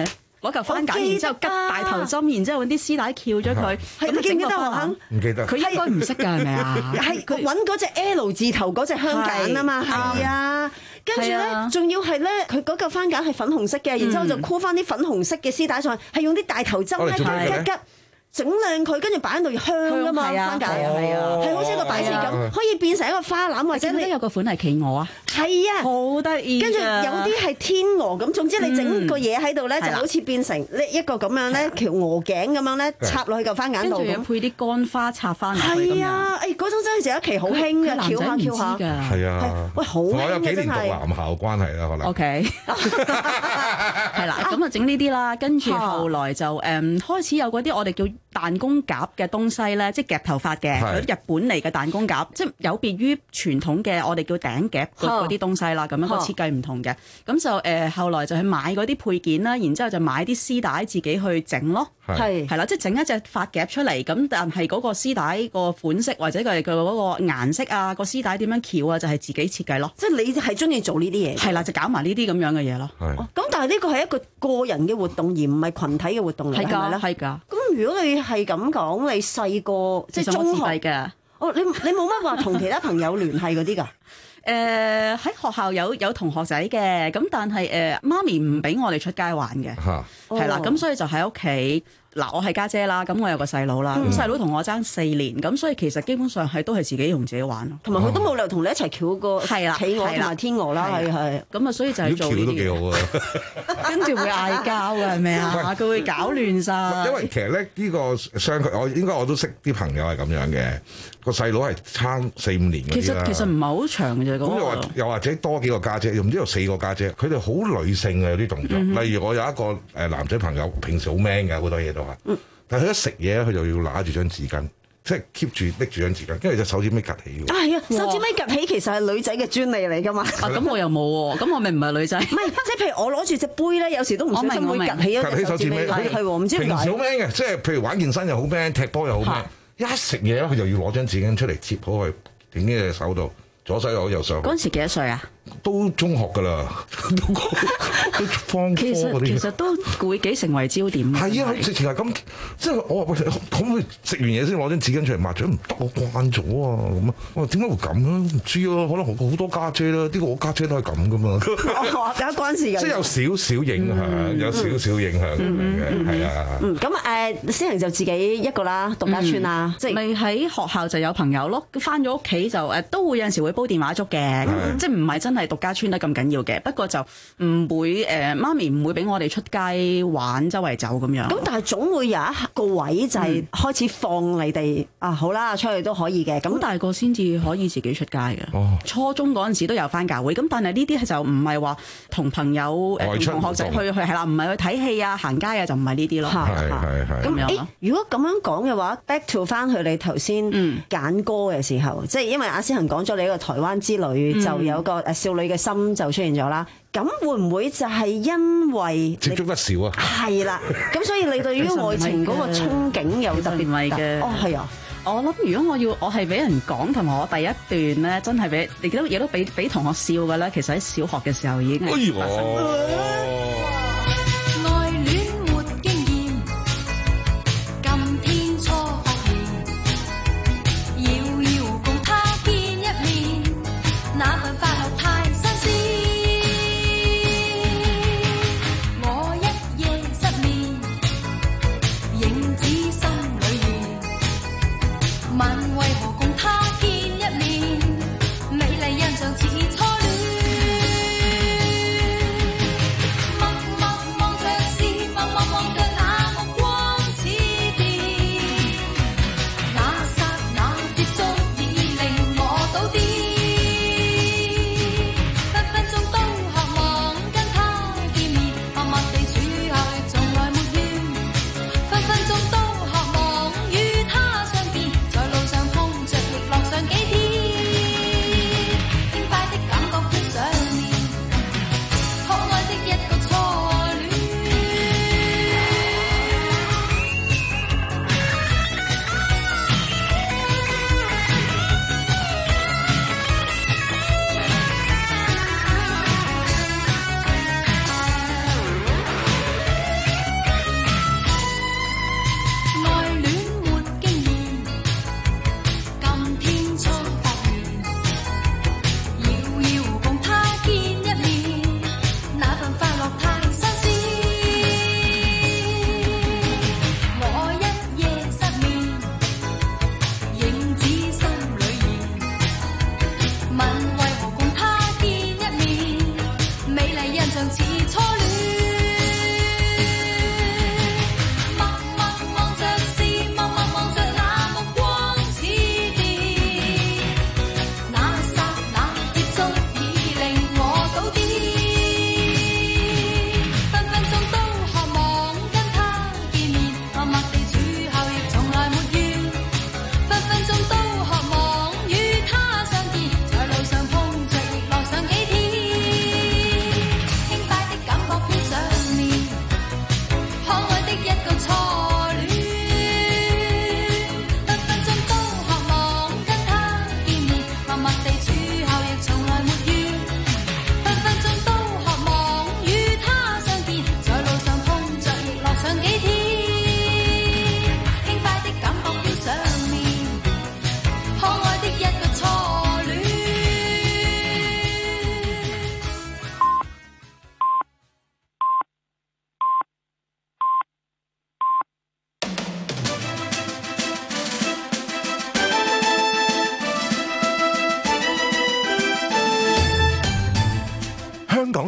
嗰嚿番梘，然之後吉大頭針，然之後揾啲絲帶翹咗佢。 係你記唔記得何肯？ 唔記得。 佢應該唔識㗎，係咪啊？ 係佢揾嗰隻 L 字頭嗰隻香梘啊嘛，係啊。跟住咧，仲要係咧，佢嗰嚿番梘係粉紅色嘅，然之後就箍翻啲粉紅色嘅絲帶上去，係用啲大頭針咧吉吉。整靚佢，跟住擺喺度香噶嘛，番梘係啊，係好似一個擺設咁，可以變成一個花籃或者你有個款係企鵝啊， 係啊， 好得意。 跟住有啲係天鵝咁，總之你整個嘢喺度咧，就好似變成呢一個咁樣咧，條鵝頸咁樣咧，插落去嚿番梘度， 跟住配啲乾花插翻落去咁樣。 係啊，誒嗰種真係有一期好興嘅，翹下翹下。 係啊， 喂，好興嘅真係。 我有幾年讀男校關係啦，可能。 O K，係啦，咁啊整呢啲啦，跟住後來就誒開始有嗰啲我哋叫彈弓夾嘅東西咧，即係夾頭髮嘅嗰啲日本嚟嘅彈弓夾，即係有別於傳統嘅我哋叫頂夾嗰啲東西啦。咁樣個設計唔同嘅，咁就誒、呃、後來就去買嗰啲配件啦，然之後就買啲絲帶自己去整咯。係係啦，即係整一隻髮夾出嚟，咁但係嗰個絲帶個款式或者佢嘅嗰個顏色啊，個絲帶點樣翹啊，就係、是、自己設計咯。 即係你係中意做呢啲嘢？係啦，就搞埋呢啲咁樣嘅嘢咯。 咁、哦、但係呢個係一個個人嘅活動，而唔係群體嘅活動嚟，係咪咧？係㗎。咁如果你係咁講，你細個即係中學嘅， 哦，你你冇乜話同其他朋友聯繫嗰啲㗎？ 誒喺、呃、學校有有同學仔嘅，咁但係誒、呃、媽咪唔俾我哋出街玩嘅，係啦、啊，咁、哦、所以就喺屋企。嗱，我係家姐啦，咁我有個細佬啦，咁細佬同我爭四年，咁所以其實基本上係都係自己同自己玩咯， 同埋佢都冇理由同你一齊翹個係啦，企鵝同埋天鵝啦，係係， 咁啊，所以就係做呢啲。翹都幾好啊，跟住會嗌交㗎，係咪啊？佢會搞亂晒。 因為其實咧，呢個相距，我應該我都識啲朋友係咁樣嘅，個細佬係差四五年嗰啲啦。 其實其實唔係好長嘅啫，咁。咁又或又或者多幾個家姐，唔知有四個家姐，佢哋好女性嘅有啲動作，嗯、例如我有一個誒男仔朋友，平時好 man 嘅好多嘢都。嗯，但係佢一食嘢咧，佢就要揦住張紙巾，即係 keep 住拎住張紙巾，跟住隻手指尾趌起喎。 係啊，手指尾趌起其實係女仔嘅專利嚟㗎嘛。 啊，咁我又冇喎，咁我咪唔係女仔。唔係， 即係譬如我攞住隻杯咧，有時都唔小心會趌起咗隻手指尾。係係喎，唔知點解。 平時好 man 嘅，即係譬如玩健身又好 man，踢波又好 man，一食嘢咧，佢就要攞張紙巾出嚟貼好佢，頂喺隻手度。左手右右手。 嗰陣時幾多歲啊？ 都中學㗎啦，都都方科嗰啲。 其實都會幾成為焦點。 係啊，直情係咁，即係我話喂，可唔可以食完嘢先攞張紙巾出嚟抹咗？唔得，我慣咗啊咁啊！我話點解會咁咧？唔知啊，可能好多家姐啦，呢個我家姐都係咁㗎嘛。 哦，有關事嘅。 即係有少少影響，嗯、有少少影響咁樣嘅，係啊。 嗯，咁誒，思玲就自己一個啦，獨家村啦，即係咪喺學校就有朋友咯？翻咗屋企就誒，都會有陣時會煲電話粥嘅，即係唔係真係獨家村得咁緊要嘅。不過就唔會誒，媽咪唔會俾我哋出街玩，周圍走咁樣。 咁但係總會有一個位就係開始放你哋、嗯、啊，好啦，出去都可以嘅。咁大個先至可以自己出街嘅。哦、初中嗰陣時都有翻教會，咁但係呢啲就唔係話同朋友誒同學仔去去係啦，唔係去睇戲啊、行街啊，就唔係呢啲咯。 係係係。 咁誒，如果咁樣講嘅話 ，back to 翻去你頭先揀歌嘅時候，嗯、即係因為阿思恒講咗你一個台灣之旅，嗯、就有個誒少女嘅心就出現咗啦。咁會唔會就係因為接觸得少啊？ 係啦，咁所以你對於愛情嗰個憧憬有特別大嘅。哦，係啊， 我諗如果我要我係俾人講同埋我第一段咧，真係俾你都亦都俾俾同學笑嘅咧，其實喺小學嘅時候已經係發生。哎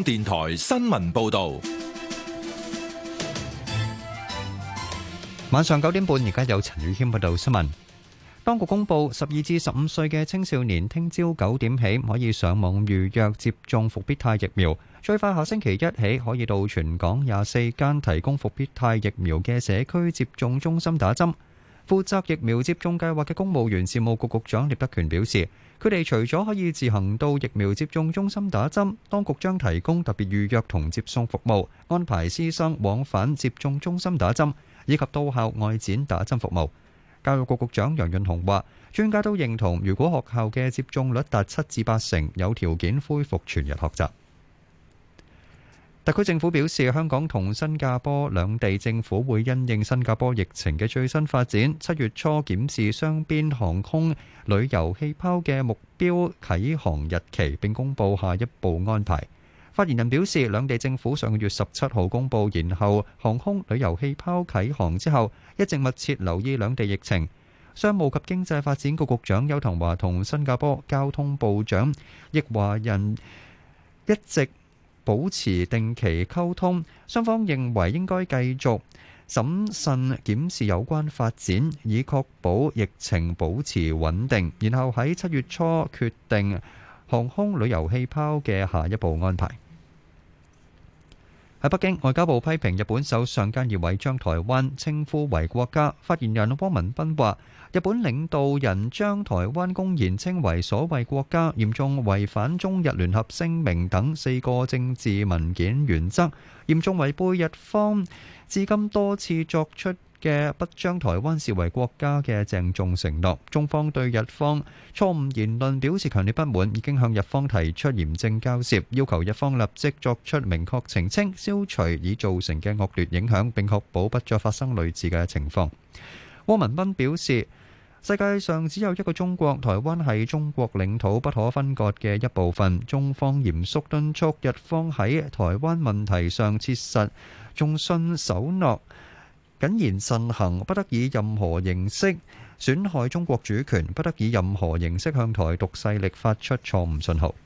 電台新聞報道。 晚上九點半，而家有陳宇謙報道新聞。當局公布，十二至十五歲嘅青少年聽朝九點起可以上網預約接種復必泰疫苗，最快下星期一起可以到全港廿四間提供復必泰疫苗嘅社區接種中心打針。負責疫苗接種計劃嘅公務員事務局局長聶德權表示，佢哋除咗可以自行到疫苗接種中心打針，當局將提供特別預約同接送服務，安排師生往返接種中心打針，以及到校外展打針服務。教育局局長楊潤雄話，專家都認同，如果學校嘅接種率達七至八成，有條件恢復全日學習。特區政府表示，香港同新加坡兩地政府會因應新加坡疫情嘅最新發展，七月初檢視雙邊航空旅遊氣泡嘅目標啟航日期，並公佈下一步安排。發言人表示，兩地政府上個月十七號公佈延後航空旅遊氣泡啟航之後，一直密切留意兩地疫情。商務及經濟發展局局長邱騰華同新加坡交通部長易華仁一直保持定期溝通，雙方認為應該繼續審慎檢視有關發展，以確保疫情保持穩定，然後喺七月初決定航空旅遊氣泡嘅下一步安排。喺北京，外交部批評日本首相菅義偉將台灣稱呼為國家。發言人汪文斌話，日本領導人將台灣公然稱為所謂國家，嚴重違反中日聯合聲明等四個政治文件原則，嚴重違背日方至今多次作出嘅不將台灣視為國家嘅鄭重承諾。中方對日方錯誤言論表示強烈不滿，已經向日方提出嚴正交涉，要求日方立即作出明確澄清，消除已造成嘅惡劣影響，並確保不再發生類似嘅情況。汪文斌表示，世界上只有一個中國，台灣係中國領土不可分割嘅一部分。中方嚴肅敦促日方喺台灣問題上切實忠信守諾，謹言慎行，不得以任何形式損害中國主權，不得以任何形式向台獨勢力發出錯誤信號。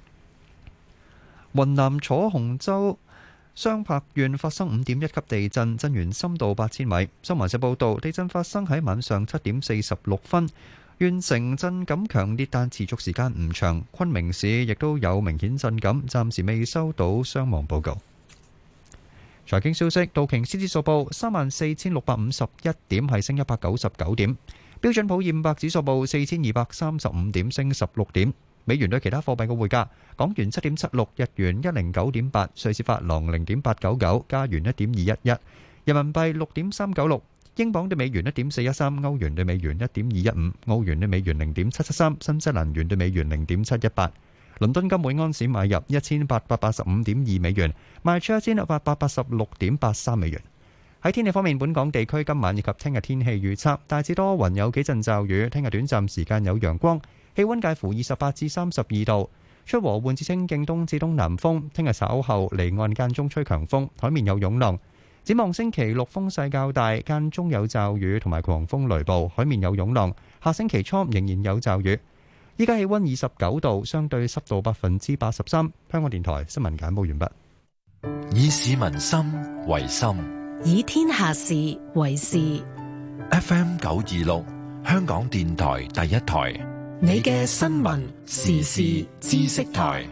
雲南楚雄州雙柏縣發生五點一級地震，震源深度八千米。新華社報道，地震發生喺晚上七點四十六分，縣城震感強烈，但持續時間唔長。昆明市亦都有明顯震感，暫時未收到傷亡報告。財經消息，道瓊斯指數報三萬四千六百五十一點，係升一百九十九點。標準普爾五百指數報四千二百三十五點，升十六點。美元對其他貨幣嘅匯價，港元七點七六，日元一零九點八，瑞士法郎零點八九九，加元一點二一一，人民幣六點三九六，英鎊對美元一點四一三，歐元對美元一點二一五，澳元對美元零點七七三，新西蘭元對美元零點七一八。倫敦金每安士買入一千八百八十五點二美元，賣出一千八百八十六點八三美元。喺天氣方面，本港地區今晚以及聽日天氣預測大致多雲，有幾陣驟雨。聽日短暫時間有陽光，氣溫介乎二十八至三十二度，吹和緩至清勁東至東南風。聽日稍後離岸間中吹強風，海面有湧浪。展望星期六風勢較大，間中有驟雨同埋狂風雷暴，海面有湧浪。下星期初仍然有驟雨。依家氣溫二十九度，相對濕度百分之八十三。香港電台新聞簡報完畢。 以市民心為心， 以天下事為事。 F M 九二六，香港電台第一台， 你嘅新聞時事知識台。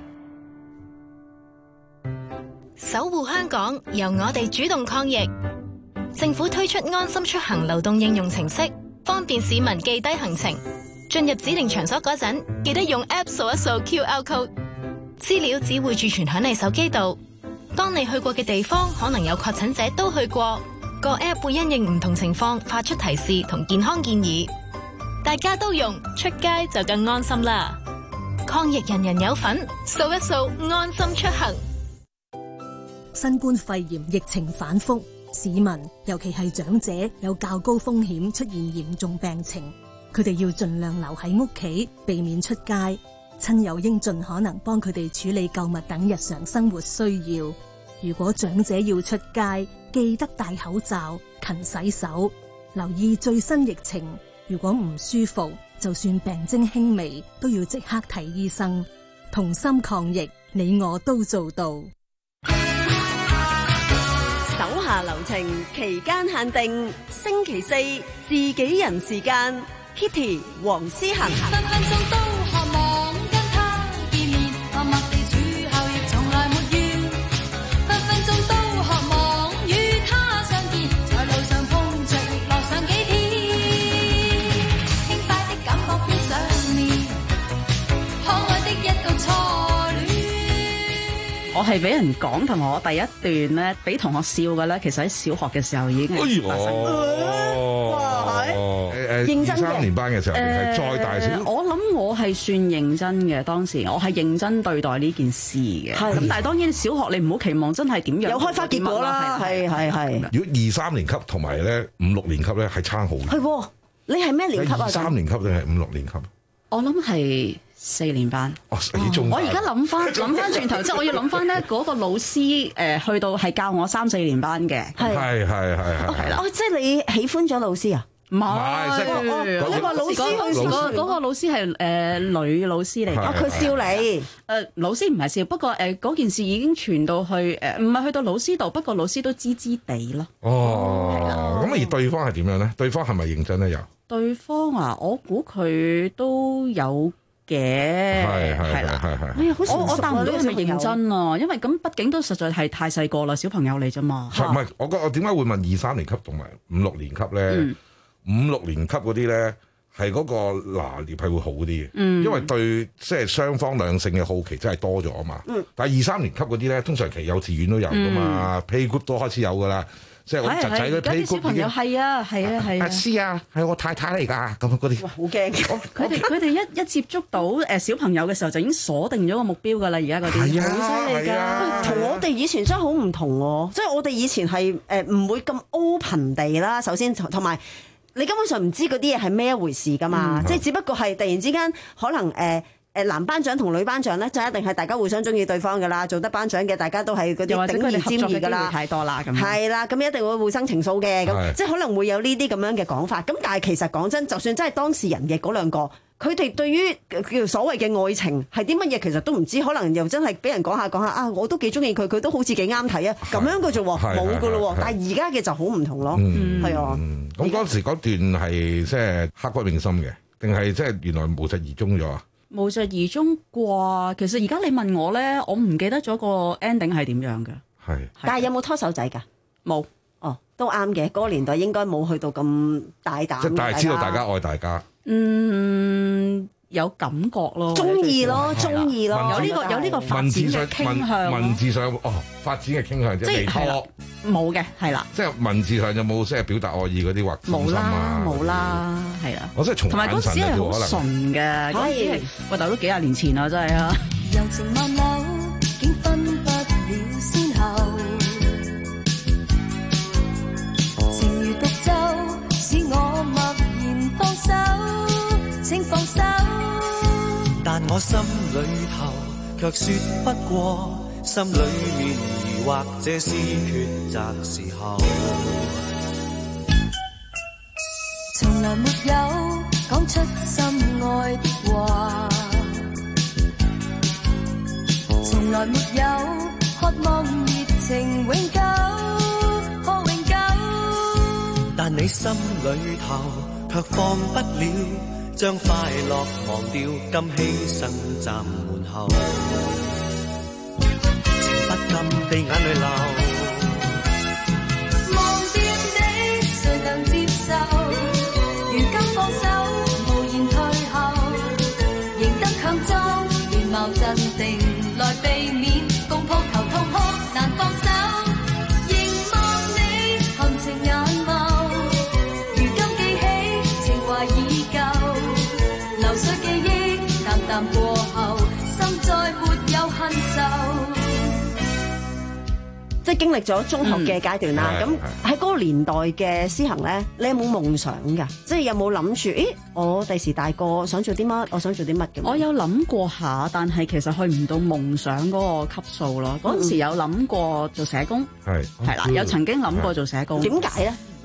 守護香港，由我哋主動抗疫。政府推出安心出行流動應用程式，方便市民記低行程。進入指定場所嗰陣，記得用 App 掃一掃 Q R code， 資料只會儲存響你手機度。當你去過嘅地方可能有確診者都去過，個 App 會因應唔同情況發出提示同健康建議。大家都用，出街就更安心啦！抗疫人人有份，掃一掃安心出行。 新冠肺炎疫情反覆，市民尤其係長者有較高風險出現嚴重病情。佢哋要盡量留喺屋企，避免出街。親友應盡可能幫佢哋處理購物等日常生活需要。如果長者要出街，記得戴口罩、勤洗手，留意最新疫情。如果唔舒服，就算病徵輕微，都要即刻睇醫生。同心抗疫，你我都做到。 查流程期間限定，星期四自己人時間 ，Kitty 黃思嫻。 分分鐘都渴望跟他見面，默默地處後亦從來沒怨。分分鐘都渴望與他相見，在路上碰着亦樂上幾天，輕快的感覺飄上面，可愛的一個初戀。 我係俾人講同我第一段咧，俾同學笑嘅咧，其實喺小學嘅時候已經係發生過。 哇！誒認真嘅三年班嘅時候，定係再大少少？ 我諗我係算認真嘅，當時我係認真對待呢件事嘅。 係咁，但係當然小學你唔好期望真係點樣有開花結果啦，係係係。 如果二三年級同埋咧五六年級咧係差好遠。 係喎，你係咩年級啊？ 二三年級定係五六年級？ 我諗係四年班。 哦，你中。 我而家諗翻諗翻轉頭，即係我要諗翻咧嗰個老師誒，去到係教我三四年班嘅。 係係係係係。 哦，即係你喜歡咗老師啊？ 唔係， 嗰個老師嗰嗰個老師係誒女老師嚟嘅。 哦，佢笑你。 誒老師唔係笑，不過誒嗰件事已經傳到去誒，唔係去到老師度，不過老師都知知地咯。 哦，咁而對方係點樣咧？對方係咪認真咧？又對方啊，我估佢都有嘅， 係係啦， 係係。 哎呀，好我我答唔到係咪認真啊？因為咁畢竟都實在係太細個啦，小朋友嚟啫嘛。 唔係，我覺我點解會問二三年級同埋五六年級咧？ 嗯五六年級嗰啲咧，係嗰個拿捏係會好啲嘅， 嗯、 因為對即係雙方兩性嘅好奇真係多咗啊嘛。 嗯、 但係二三年級嗰啲咧，通常其實幼稚園都有噶嘛 ，playgroup 都開始有噶啦，即係我侄仔嗰 playgroup 小朋友係啊係啊係啊。 阿師啊，係我太太嚟㗎，咁嗰啲。 哇，好驚！ 佢哋佢哋一一接觸到誒小朋友嘅時候，就已經鎖定咗個目標㗎啦。而家嗰啲係啊好犀利㗎， 同我哋以前真係好唔同喎。即係我哋以前係誒唔會咁 open 地啦。首先同埋。你根本上唔知嗰啲嘢係咩一回事噶嘛，嗯、即係只不過係突然之間可能誒誒、呃、男班長同女班長咧，就一定係大家互相中意對方噶啦，做得班長嘅大家都係嗰啲頂而尖兒噶啦， 太多啦咁。係啦，咁一定會互生情愫嘅，咁即係可能會有呢啲咁樣嘅講法。咁但係其實講真，就算真係當事人嘅嗰兩個，佢哋對於叫所謂嘅愛情係啲乜嘢，其實都唔知，可能又真係俾人講下講下啊，我都幾中意佢，佢都好似幾啱睇啊，咁樣嘅啫喎，冇噶咯喎。但係而家嘅就好唔同咯，係啊。 咁嗰時嗰段係即係刻骨銘心嘅，定係即係原來無疾而終咗啊？ 無疾而終啩，其實而家你問我咧，我唔記得咗個 ending 係點樣嘅。 係， 但係有冇拖手仔㗎？ 冇。 哦，都啱嘅。嗰個年代應該冇去到咁大膽。 即係但係知道大家愛大家。 嗯。有感覺咯， 中意咯，中意咯， 有呢個有呢個發展嘅傾向。 文字上哦，發展嘅傾向即係未拖， 冇嘅，係啦。 即係文字上有冇即係表達愛意嗰啲或心心啊？ 冇啦，係啦。 我真係從同埋嗰時係好純嘅，嗰時係喂，大佬幾廿年前啦，真係啊！ 柔情萬縷，竟分不了先後，情如獨奏，使我默然放手，請放手。 但我心裏頭卻說不過，心裏面疑惑這是抉擇時候。 從來沒有講出心愛的話，從來沒有渴望熱情永久，可永久。 但你心裏頭卻放不了，將快樂忘掉，今犧牲站門後，情不禁地眼淚流。 忘掉你，誰能接受？如今放手，無言退後，仍得強裝面貌鎮定，來避免共抱頭痛哭難放手。凝望你含情眼眸，如今記起情懷已舊。流水記憶淡淡過後，心再沒有恨愁。 即係經歷咗中學嘅階段啦，咁喺嗰個年代嘅思行咧，你有冇夢想㗎？即係有冇諗住？誒，我第時大個想做啲乜？我想做啲乜嘅？ 我有諗過下，但係其實去唔到夢想嗰個級數咯。嗰陣時有諗過做社工， 係係啦，有曾經諗過做社工。 點解咧？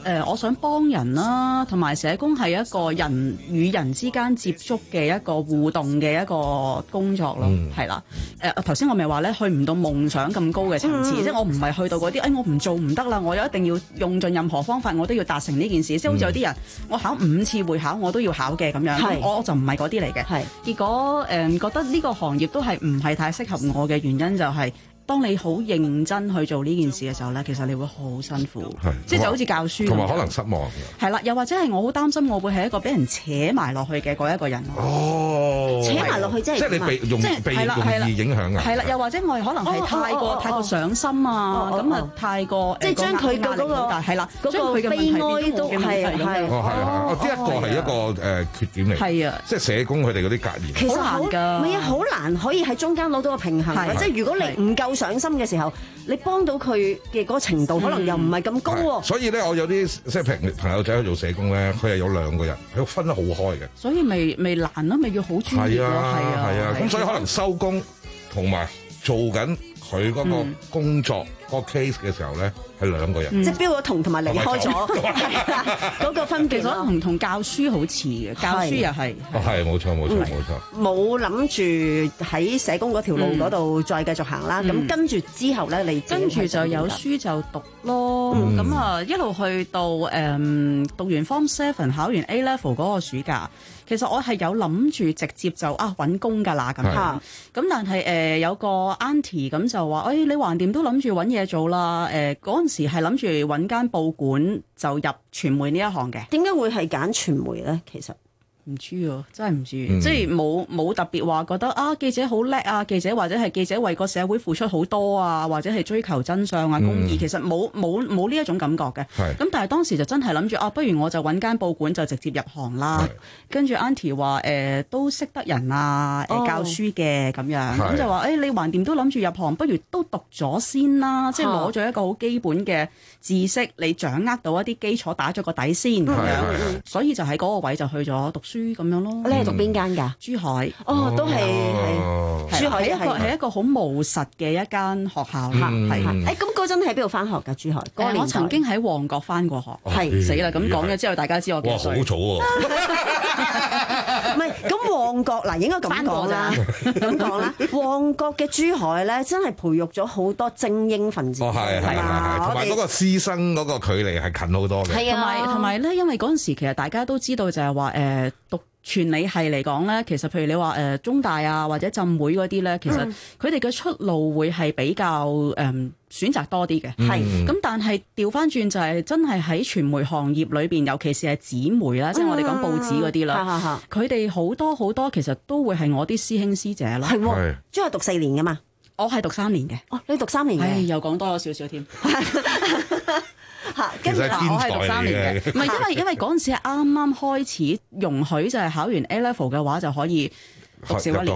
誒，我想幫人啦，同埋社工係一個人與人之間接觸嘅一個互動嘅一個工作咯，係啦、嗯。誒頭先我咪話咧，去唔到夢想咁高嘅層次，嗯、即係我唔係去到嗰啲，誒、哎、我唔做唔得啦，我又一定要用盡任何方法，我都要達成呢件事。嗯、即係好似有啲人，我考五次會考我都要考嘅咁樣，是我就唔係嗰啲嚟嘅。係是結果誒、呃、覺得呢個行業都係唔係太適合我嘅原因就係、是。當你好認真去做呢件事嘅時候咧，其實你會好辛苦，即係就好似教書， 同埋可能失望。 係啦，又或者係我好擔心，我會係一個俾人扯埋落去嘅嗰一個人。 哦， 扯埋落去即係即係你被容被容易影響啊。 係啦，又或者我係可能係太過太過上心啊，咁啊太過即係將佢嘅嗰個係啦， 嗰個悲哀都係係哦係啊，呢一個係一個誒缺點嚟。係啊，即係社工佢哋嗰啲格言。 其實好難㗎， 唔係啊，好難可以喺中間攞到個平衡。即係如果你唔夠上心嘅時候，你幫到佢嘅嗰個程度可能又唔係咁高喎。 所以咧，我有啲即係朋朋友仔去做社工咧，佢係有兩個人，佢分得好開嘅。 所以咪咪難咯，咪要好專業咯，係啊， 係啊。咁所以可能收工同埋做緊佢嗰個工作嗰個 case 嘅時候咧，係兩個人。 即係標咗同同埋離開咗嗰個分別， 其實同同教書好似嘅，教書又係。 哦，係冇錯冇錯冇錯。 冇諗住喺社工嗰條路嗰度再繼續行啦。咁跟住之後咧，你跟住就有書就讀咯。咁啊一路去到誒讀完 Form Seven 考完 A Level 嗰個暑假。其實我係有諗住直接就啊揾工㗎啦咁樣，咁但係誒、呃、有個 auntie 咁就話，誒、哎、你橫掂都諗住揾嘢做啦，誒嗰陣時係諗住揾間報館就入傳媒呢一行嘅。 點解會係揀傳媒咧？其實唔知啊，真係唔知，嗯、即係冇冇特別話覺得啊記者好叻啊，記者或者係記者為個社會付出好多啊，或者係追求真相啊、公義，嗯、其實冇冇冇呢一種感覺嘅。咁是但係當時就真係諗住啊，不如我就揾間報館就直接入行啦。是跟住 Auntie 話誒、呃、都識得人啊，誒、呃、教書嘅咁樣，咁是就話誒、欸、你橫掂都諗住入行，不如都讀咗先啦，即係攞咗一個好基本嘅知識，你掌握到一啲基礎，打咗個底先咁樣，所以就喺嗰個位就去咗讀書咁樣咯。 你係讀邊間㗎？ 珠海。 哦，都係係珠海， 係一個係一個好務實嘅一間學校啦。係係。誒咁嗰陣喺邊度翻學㗎？珠海。誒，我曾經喺旺角翻過學。係死啦！咁講咗之後，大家知我幾歲？ 哇！好早喎。 唔係，咁旺角嗱應該咁講啦，咁講啦。旺角嘅珠海咧，真係培育咗好多精英分子。 哦，係係係，同埋嗰個師生嗰個距離係近好多嘅。 係啊，同埋同埋咧，因為嗰陣時其實大家都知道就係話誒讀傳理系嚟講咧，其實譬如你話誒、呃、中大啊或者浸會嗰啲咧，其實佢哋嘅出路會係比較誒、呃、選擇多啲嘅。係咁、嗯，但係調翻轉就係真係喺傳媒行業裏邊，尤其是係紙媒啦，嗯、即係我哋講報紙嗰啲啦，佢哋好多好多其實都會係我啲師兄師姐咯。係喎， 即係讀四年噶嘛？ 我係讀三年嘅。哦， 你讀三年嘅？ 又講多咗少少添。 嚇， 跟住我係讀三年嘅，唔係因為因為嗰陣時係啱啱開始容許就係考完 A Level 嘅話就可以讀少一年。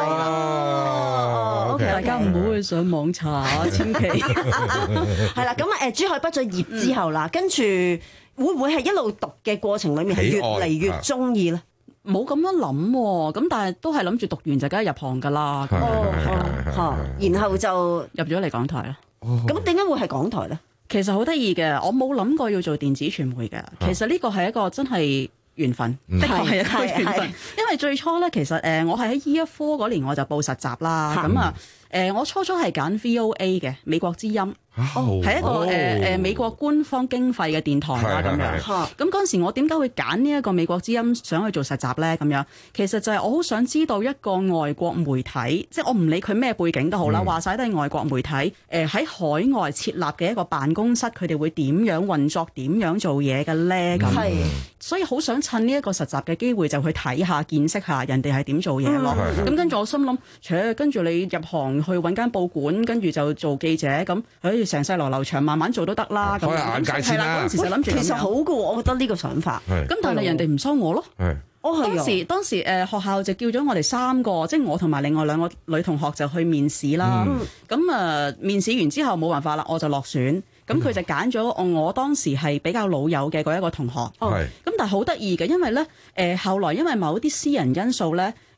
哦， 大家唔好去上網查，千祈。 係啦，咁誒珠海畢咗業之後啦，跟住會唔會係一路讀嘅過程裡面係越嚟越中意咧？ 冇咁樣諗喎，咁但係都係諗住讀完就梗係入行㗎啦。 哦，嚇，然後就入咗嚟港台啦。 咁點解會係港台咧？ 其實好得意嘅，我冇諗過要做電子傳媒嘅。其實呢個係一個真係緣分，的確係一個緣分。因為最初咧，其實誒我係喺 Year Four 嗰年我就報實習啦。咁啊誒，我初初係揀 V O A 嘅美國之音。哦，係一個誒誒美國官方經費嘅電台啦，咁樣。咁嗰陣時我點解會揀呢一個美國之音想去做實習咧？咁樣其實就係我好想知道一個外國媒體，即係我唔理佢咩背景都好啦，話晒都係外國媒體。誒喺海外設立嘅一個辦公室，佢哋會點樣運作、點樣做嘢嘅咧？咁，所以好想趁呢一個實習嘅機會就去睇下、見識下人哋係點做嘢咯。咁跟住我心諗，切，跟住你入行去揾間報館，跟住就做記者咁，誒。成世流流長，慢慢做都得啦。咁係啦，嗰陣時就諗住其實好嘅喎，我覺得呢個想法。 咁但係人哋唔收我咯。 哦， 當時當時誒學校就叫咗我哋三個，即係我同埋另外兩個女同學就去面試啦。咁誒面試完之後冇辦法啦，我就落選。咁佢就揀咗我，我當時係比較老友嘅嗰一個同學。咁但係好得意嘅，因為咧誒後來因為某啲私人因素咧。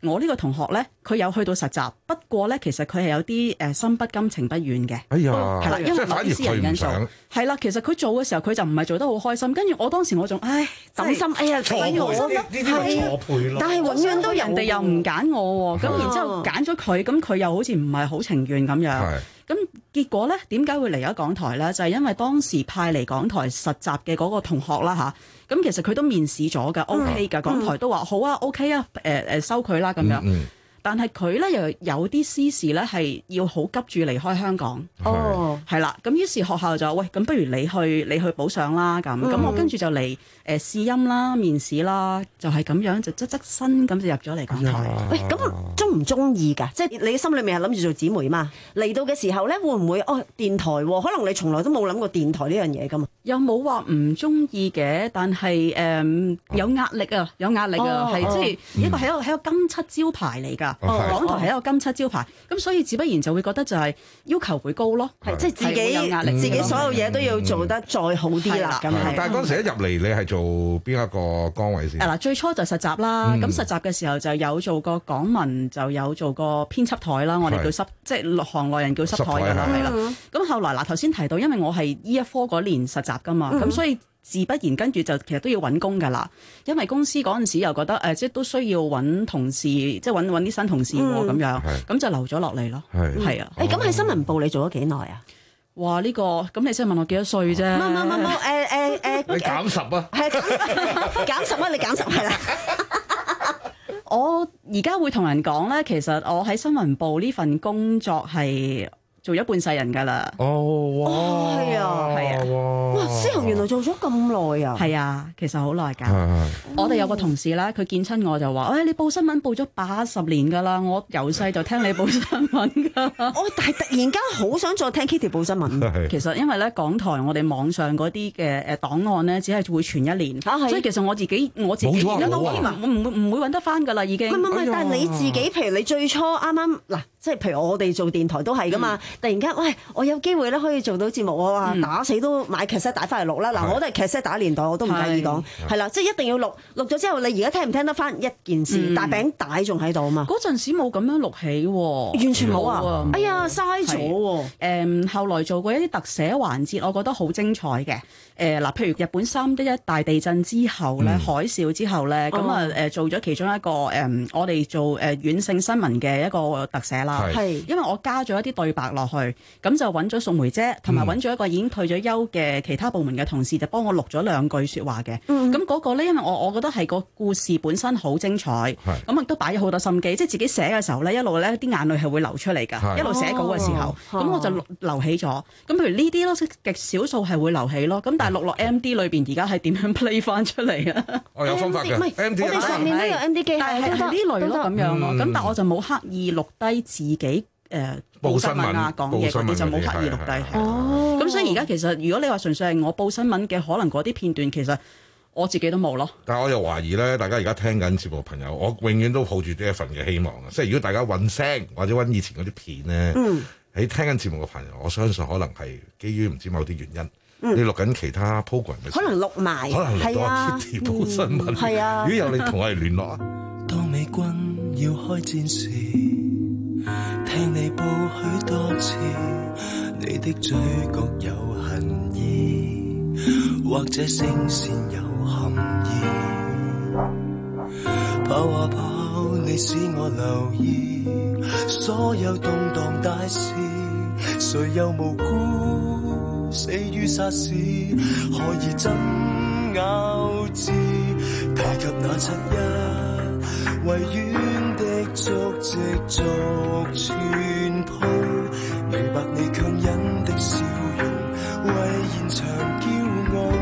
我呢個同學咧，佢有去到實習，不過咧其實佢係有啲誒心不甘情不願嘅。 哎呀， 係啦，因為某啲私人因素係啦，其實佢做嘅時候佢就唔係做得好開心，跟住我當時我仲唉抌心，哎呀錯配我呢啲咪錯配咯。但係永遠都人哋又唔揀我喎，咁然之後揀咗佢，咁佢又好似唔係好情願咁樣。咁結果咧，點解會嚟咗港台咧？就係、是、因為當時派嚟港台實習嘅嗰個同學啦吓，咁其實佢都面試咗㗎 ，OK 㗎，港台都話好啊 ，OK 啊，誒、呃、誒收佢啦咁樣。嗯嗯但係佢咧又有啲私事咧係要好急住離開香港，哦，係啦，咁於是學校就喂，咁不如你去你去補上啦，咁咁、嗯、我跟住就嚟誒、呃、試音啦、面試啦，就係、是、咁樣就側側身咁就入咗嚟港台。 喂，咁中唔中意㗎？即係你心裏面係諗住做姊妹嘛？嚟到嘅時候咧，會唔會哦電台？可能你從來都冇諗過電台呢樣嘢㗎嘛？ 又冇話唔中意嘅，但係誒、嗯、有壓力啊，有壓力啊，係即係一個係一個係一個金漆招牌嚟㗎。哦、港台係一個金漆招牌，咁、哦、所以自不然就會覺得就係要求會高咯，係即係自己有壓力，自己所有嘢都要做得再好啲啦。咁、嗯嗯、 但係嗰陣時一入嚟，你係做邊一個崗位先？ 嗱、嗯，最初就實習啦，咁、嗯、實習嘅時候就有做過港聞，就有做過編輯台啦，我哋叫濕，即係行內人叫濕台㗎啦，係啦。咁後來嗱頭先提到，因為我係呢一科嗰年實習㗎嘛，咁、嗯、所以。自不然跟住就其實都要揾工㗎啦，因為公司嗰陣時又覺得誒、呃，即係都需要揾同事，即係揾揾啲新同事喎咁、嗯、樣，咁就留咗落嚟咯。係係啊， 誒咁喺新聞部你做咗幾耐啊？ 哇！呢、這個咁你先問我幾多歲啫？ 唔唔唔唔誒誒誒， 你減十啊？ 係減十啊！你減十係啦。 我而家會同人講咧，其實我喺新聞部呢份工作係做咗半世人㗎啦。 哦，哇！ 係啊，係啊。哇！思豪原來做咗咁耐啊！ 係啊，其實好耐㗎。我哋有個同事咧，佢見親我就話：，誒、哎，你報新聞報咗八十年㗎啦！我由細就聽你報新聞㗎。 我但係突然間好想再聽 Kitty 報新聞。 其實因為咧，港台我哋網上嗰啲嘅誒檔案咧，只係會傳一年， 啊、 所以其實我自己我自己而家都唔唔唔會揾得翻㗎啦，已經。 唔唔唔，但係你自己，譬如你最初啱啱嗱，即係譬如我哋做電台都係㗎嘛，嗯、突然間喂，我有機會咧可以做到節目，我話打死都買劇 set 帶翻嚟錄啦。嗱、嗯，我都係劇 set 打年代，我都唔介意講，係啦，即係一定要錄。錄咗之後，你而家聽唔聽得翻一件事？嗯、大餅帶仲喺度啊嘛。 嗰陣時冇咁樣錄起喎， 完全冇啊！哎呀，嘥咗喎。 誒，後來做過一啲特寫環節，我覺得好精彩嘅。誒嗱，譬如日本三一一大地震之後咧，嗯、海嘯之後咧，咁啊誒做咗其中一個誒、嗯，我哋做誒遠勝新聞嘅一個特寫啦。係，因為我加咗一啲對白落去，咁就揾咗宋梅姐，同埋揾咗一個已經退咗休嘅其他部門嘅同事，就幫我錄咗兩句説話嘅。咁、嗯、嗰個咧，因為我我覺得係個故事本身好精彩，咁亦都擺咗好多心機，即係自己寫嘅時候咧，一路咧啲眼淚係會流出嚟㗎，一路寫稿嘅時候，咁、哦、我就留起咗。咁譬如呢啲咯，極少數係會留起咯。咁但係錄落 M D 裏邊，而家係點樣 play 翻出嚟啊？ 我有方法嘅，我哋上面都有 M D 機， 但係係呢類咯咁樣咯。咁、嗯、但係我就冇刻意錄低自己誒、呃、報新聞啊講嘢嗰啲，就冇刻意錄低。哦，咁所以而家其實如果你話純粹係我報新聞嘅，可能嗰啲片段其實我自己都冇咯。 但係我又懷疑咧，大家而家聽緊節目嘅朋友，我永遠都抱住呢一份嘅希望啊！即係如果大家揾聲或者揾以前嗰啲片咧，喺、嗯、聽緊節目嘅朋友，我相信可能係基於唔知某啲原因。嗯、你錄緊其他 program 嘅， 可能錄埋， 可能錄到 Kitty 報新聞。係啊，如果有你同我哋聯絡啊。 當美軍要開戰時，聽你報許多次，你的嘴角有恨意，或者聲線有含義。跑啊跑，你使我留意，所有動盪大事，誰又無辜？死於沙士，可以爭拗字，提及那七一維園的足跡逐傳鋪，明白你強忍的笑容為現場驕傲，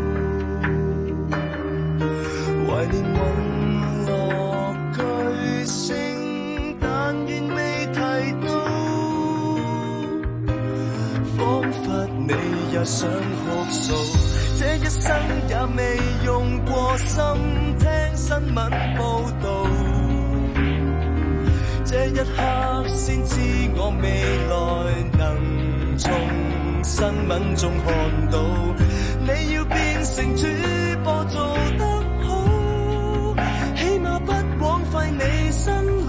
懷念隕落巨星，但願未提到，彷彿你也想哭訴，這一生也未用過心聽新聞報導，這一刻先知我未來能從新聞中看到，你要變成主播做得好，起碼不枉費你辛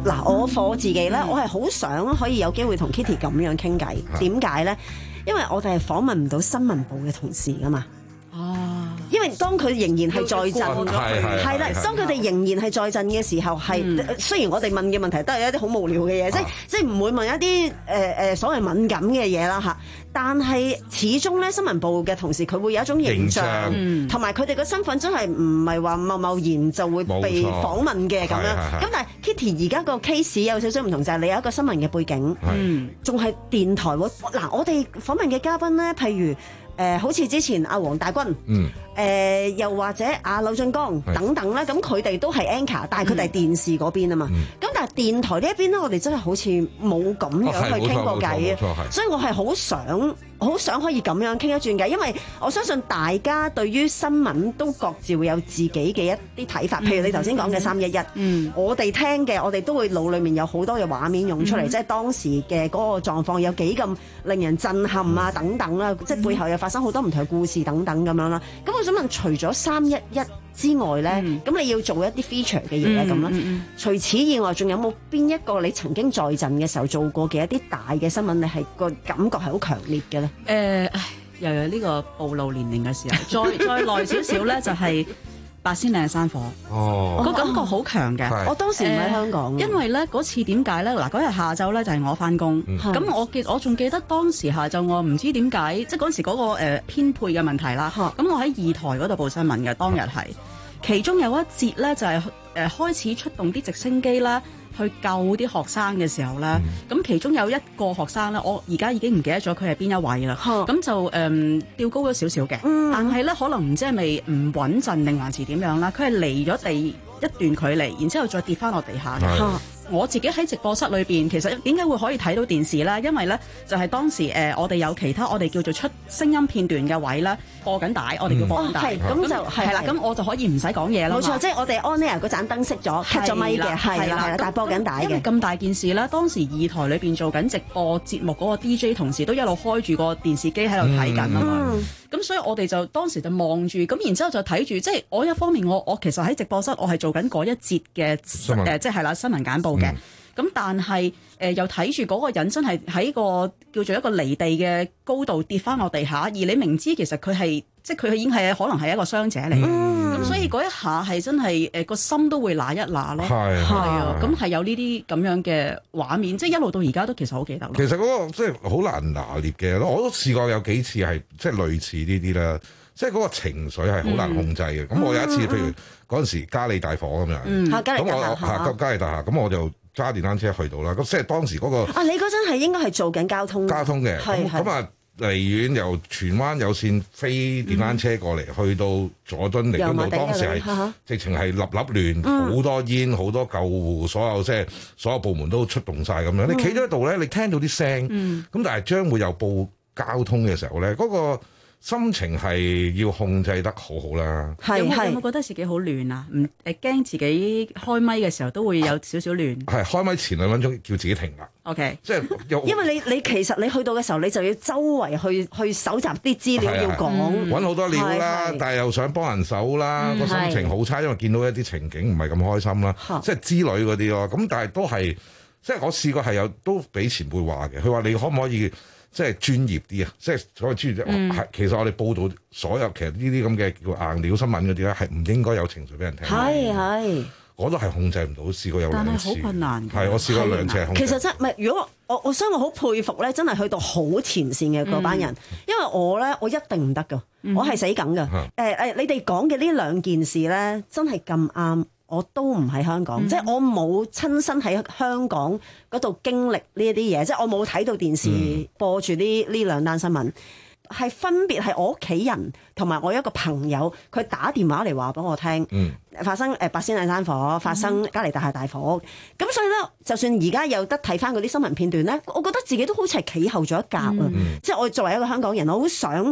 嗱，我課自己咧，我係好想可以有機會同 Kitty 咁樣傾偈。點解咧？因為我哋係訪問唔到新聞部嘅同事噶嘛。哦。因為當佢仍然係在陣，係啦，當佢哋仍然係在陣嘅時候，係、嗯、雖然我哋問嘅問題都係一啲好無聊嘅嘢，即係即係唔會問一啲誒誒所謂敏感嘅嘢啦嚇。但係始終咧，新聞部嘅同事佢會有一種形象，同埋佢哋嘅身份真係唔係話貿貿然就會被訪問嘅咁樣。咁但係 Kitty 而家個 case 有少少唔同，就係、是、你有一個新聞嘅背景，仲係電台喎。嗱，我哋訪問嘅嘉賓咧，譬如。誒、呃，好似之前阿黃大軍，嗯，誒、呃，又或者阿柳俊江等等咧，咁佢哋都係 anchor，但係佢哋係電視嗰邊啊嘛，咁、嗯、但係電台呢一邊咧，我哋真係好似冇咁樣去傾過偈啊，所以我係好想。好想可以咁樣傾一轉偈，因為我相信大家對於新聞都各自會有自己嘅一啲睇法。譬如你頭先講嘅三一一，我哋聽嘅，我哋都會腦裏面有好多嘅畫面湧出嚟，嗯、即係當時嘅嗰個狀況有幾咁令人震撼啊，等等啦，嗯、即係背後又發生好多唔同嘅故事等等咁樣啦。咁我想問，除咗三一一之外咧，咁、嗯、你要做一啲 feature 嘅嘢咁啦。除此以外，仲有冇邊一個你曾經在陣嘅時候做過嘅一啲大嘅新聞，你係個感覺係好強烈嘅咧？ 誒、呃，唉，又有呢個暴露年齡嘅時候，再再耐少少咧，就係八仙嶺山火。哦，個感覺好強嘅。 我當時唔喺香港、呃， 因為咧嗰次點解咧？嗱，嗰日下晝咧就係我翻工，咁、嗯、我記我仲記得當時下晝我唔知點解，即係嗰時嗰、那個誒、呃、編配嘅問題啦。咁、嗯、我喺二台嗰度報新聞嘅，當日係、嗯、其中有一節咧就係、是、誒、呃、開始出動啲直升機啦。去救啲學生嘅時候咧，咁、嗯、其中有一個學生咧，我而家已經唔記得咗佢係邊一位啦。咁、嗯、就誒、嗯、吊高咗少少嘅，嗯、但係咧可能唔知係咪唔穩陣定還是點樣啦？佢係離咗地一段距離，然之後再跌翻落地下嘅。嗯我自己喺直播室裏邊，其實點解會可以睇到電視咧？因為咧就係、是、當時誒、呃，我哋有其他我哋叫做出聲音片段嘅位咧，播緊帶，我哋叫播緊帶。係、嗯，咁、哦、就係啦，咁我就可以唔使講嘢啦。冇錯，即係我哋 on air 嗰盞燈熄咗，cut 咗咪嘅，係啦，係啦，但係播緊帶嘅。因為咁大件事咧，當時二台裏邊做緊直播節目嗰個 D J 同事都一路開住個電視機喺度睇緊啊嘛。咁、嗯、所以我哋就當時就望住，咁然之後就睇住，即係我一方面我我其實喺直播室我係做緊嗰一節嘅誒，即係啦新聞簡報嘅。咁、嗯、但係誒、呃、又睇住嗰個人真係喺個叫做一個離地嘅高度跌翻落地下，而你明知其實佢係即係佢已經係可能係一個傷者嚟，咁、嗯、所以嗰一下係真係誒個心都會揦一揦咯，係係啊，咁係有呢啲咁樣嘅畫面，即係一路到而家都其實好記得咯。其實嗰、 嗰個即係好難拿捏嘅，我都試過有幾次係即係類似呢啲啦，即係嗰個情緒係好難控制嘅。咁、嗯、我有一次、嗯、譬如嗰陣時嘉利大火咁樣，咁、嗯、我嚇嘉利大廈，咁我就揸電單車去到啦。咁即係當時嗰、嗰個啊，你嗰陣係應該係做緊交通交通嘅，咁啊。離遠由荃灣有線飛電單車過嚟、嗯，去到佐敦嚟嗰度，當時係直情係立立亂，好、嗯、多煙，好多救護，所有即係所有部門都出動晒咁樣。嗯、你企咗喺度咧，你聽到啲聲，咁、嗯、但係將會有報交通嘅時候咧，嗰、那個心情係要控制得好好啦。 係係，有冇覺得自己好亂啊？唔誒驚自己開咪嘅時候都會有少少亂。係開咪前兩分鐘叫自己停啦。 OK， 即係因為你你其實你去到嘅時候，你就要周圍去去搜集啲資料要講， 揾好多料啦，但係又想幫人手啦，個、嗯、心情好差，因為見到一啲情景唔係咁開心啦，即係之類嗰啲咯。咁但係都係，即係我試過係有都俾前輩話嘅，佢話你可唔可以？即係專業啲啊！即係所謂專業啲，嗯、其實我哋報道所有其實呢啲咁嘅叫硬料新聞嗰啲咧，係唔應該有情緒俾人聽。 係係，我都係控制唔到，試過有兩次。但係好困難。係我試過兩次係控制。其實真唔係，如果我我所以我好佩服咧，真係去到好前線嘅嗰班人，嗯、因為我咧我一定唔得㗎，我係死梗㗎。誒、嗯、誒、呃，你哋講嘅呢兩件事咧，真係咁啱。我都唔喺香港，嗯、即係我冇親身喺香港嗰度經歷呢一啲嘢，即係我冇睇到電視播住呢呢兩單新聞，係分別係我屋企人同埋我一個朋友，佢打電話嚟話俾我聽、嗯，發生誒八仙嶺山火，發生嘉利大廈大火，咁、嗯、所以咧，就算而家有得睇翻嗰啲新聞片段咧，我覺得自己都好似係企後咗一格啊、嗯！即係我作為一個香港人，我好想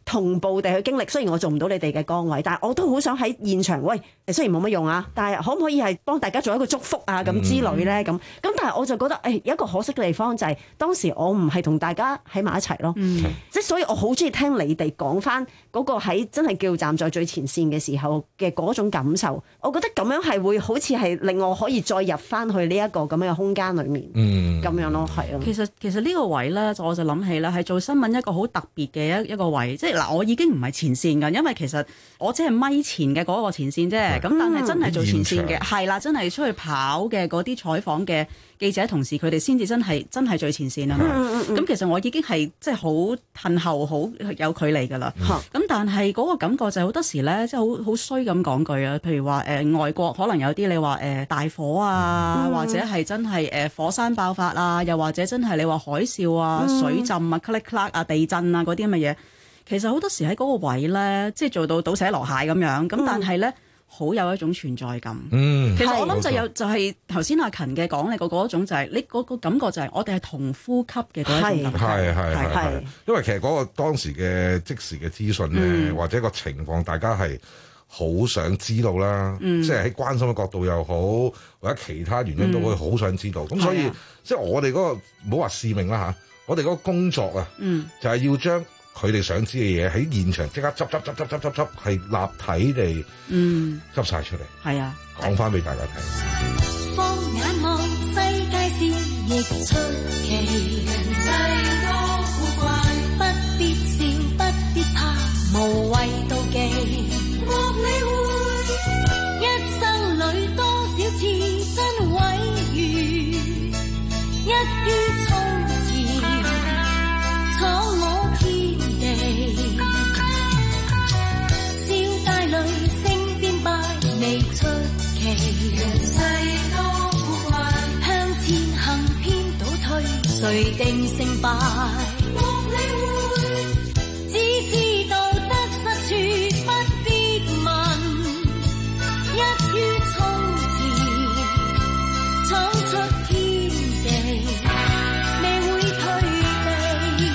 同步地去經歷。雖然我做唔到你哋嘅崗位，但係我都好想喺現場。喂，雖然冇乜用啊，但係可唔可以係幫大家做一個祝福啊咁之類咧？咁咁、嗯，但係我就覺得誒、哎、有一個可惜嘅地方就係、是、當時我唔係同大家喺埋一齊咯。嗯、即係所以我好中意聽你哋講翻嗰個喺真係叫站在最前線嘅時候嘅嗰種感受。我覺得咁樣係會好似係令我可以再入翻去呢一個咁樣嘅空間裏面。嗯，咁樣咯，係啊。 其實其實呢個位咧，我就諗起咧，係做新聞一個好特別嘅一一個位。即係嗱，我已經唔係前線㗎，因為其實我只係咪前嘅嗰個前線啫。咁、嗯、但係真係做前線嘅，係啦，真係出去跑嘅嗰啲採訪嘅記者同事，佢哋先至真係真係最前線啊嘛。咁、嗯嗯、其實我已經係即係好褪後，好有距離㗎啦。咁、嗯、但係嗰個感覺就係好多時咧，即係好好衰咁講句啊。譬如話誒、呃、外國可能有啲你話誒、呃、大火啊，嗯、或者係真係誒、呃、火山爆發啊，又或者真係你話海嘯啊、嗯、水浸啊、click clack 啊、地震啊嗰啲咁嘅嘢。其實好多時喺嗰個位咧，即係做到倒瀉籮蟹咁樣。咁、嗯、但係咧。好有一種存在感。嗯，其實我諗就有就係頭先阿勤嘅講你個嗰種就係、是、你嗰個感覺就係我哋係同呼吸嘅嗰一種感覺。係係係係。 因為其實嗰個當時嘅即時嘅資訊咧，嗯、或者個情況，大家係好想知道啦。嗯、即係喺關心嘅角度又好，或者其他原因都會好想知道。咁、嗯、所以、啊、即係我哋嗰、那個唔好話使命啦嚇，我哋嗰個工作啊，嗯、就係要將佢哋想知嘅嘢喺現場即刻執執執執執執執，係立體地嗯執晒出嚟。係啊，講翻俾大家睇。 放眼望世界事亦出奇，人世多古怪，不必笑不必怕，無謂妒忌。莫理會一生裏多少次真毀譽，一於從前闖我天地，笑界裏星變敗未出奇。人世多古怪，向前行偏倒退，誰定勝敗？莫理會，只知道得失處不必問，一於從前闖出天地，未會退避。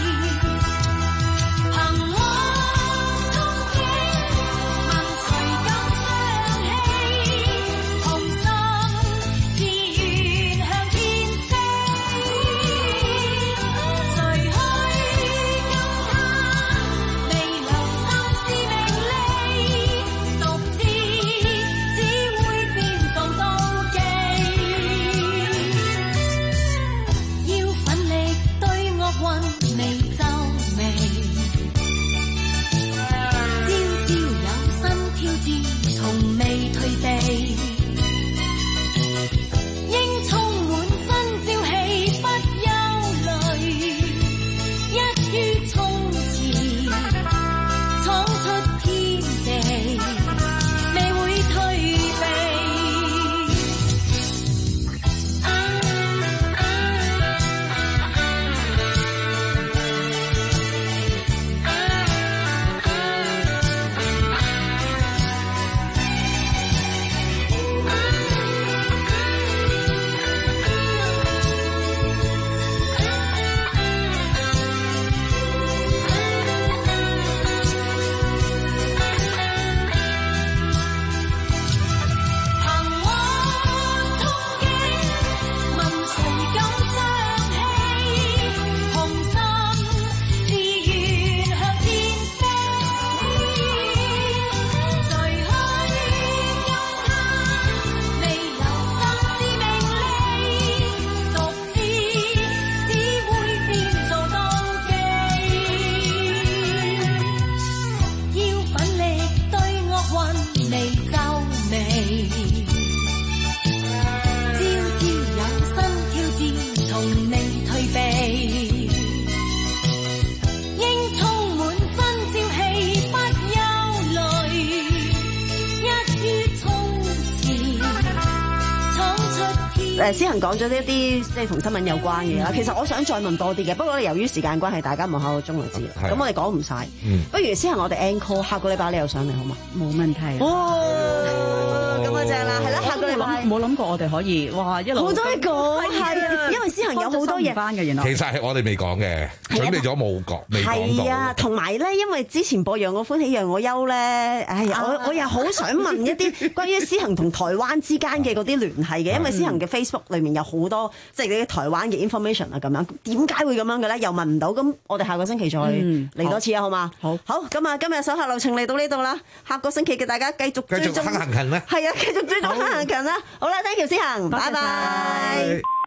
憑我憧憬，問誰敢相欺？雄心自願向天飛，誰去感嘆未留心是名利？獨自只會變做妒忌。要奮力對惡運未皺眉，朝朝有新挑戰，從未退避。應充滿新朝氣，不憂慮，一於從前闖出天地，未會退避。憑我憧憬，問誰敢相欺？雄心自願向天飛，誰去感嘆未留心是名利？獨自只會變做妒忌。要奮力對惡運未皺眉，朝朝有新挑戰，從未退避。應充滿新朝氣，不憂慮，一於從前闖出天。 誒，思恒講咗呢一啲即係同新聞有關嘅啦。其實我想再問多啲嘅，不過由於時間關係，大家望下個鐘就知啦。咁我哋講唔晒，不如思恒我哋 encore 下個禮拜你又上嚟好嘛？ 冇問題。 哇！ 咁啊正啦，係啦，下個禮拜冇諗過我哋可以，哇一路好多嘢講，係啊，因為思行有好多嘢翻嘅原來。 其實係我哋未講嘅，準備咗冇講，未講到。 係啊，同埋咧，因為之前播《讓我歡喜讓我憂》咧，唉，我我又好想問一啲關於思行同台灣之間嘅嗰啲聯繫嘅，因為思行嘅 Facebook 裏面有好多即係啲台灣嘅 information 啊，咁樣點解會咁樣嘅咧？又問唔到，咁我哋下個星期再嚟多次啊，好嘛？好，好，咁啊，今日手下留情嚟到呢度啦，下個星期嘅大家繼續追蹤， 繼續行行近咧， 係啊，繼續追蹤行行近啦。好啦，thank you 思行，拜拜。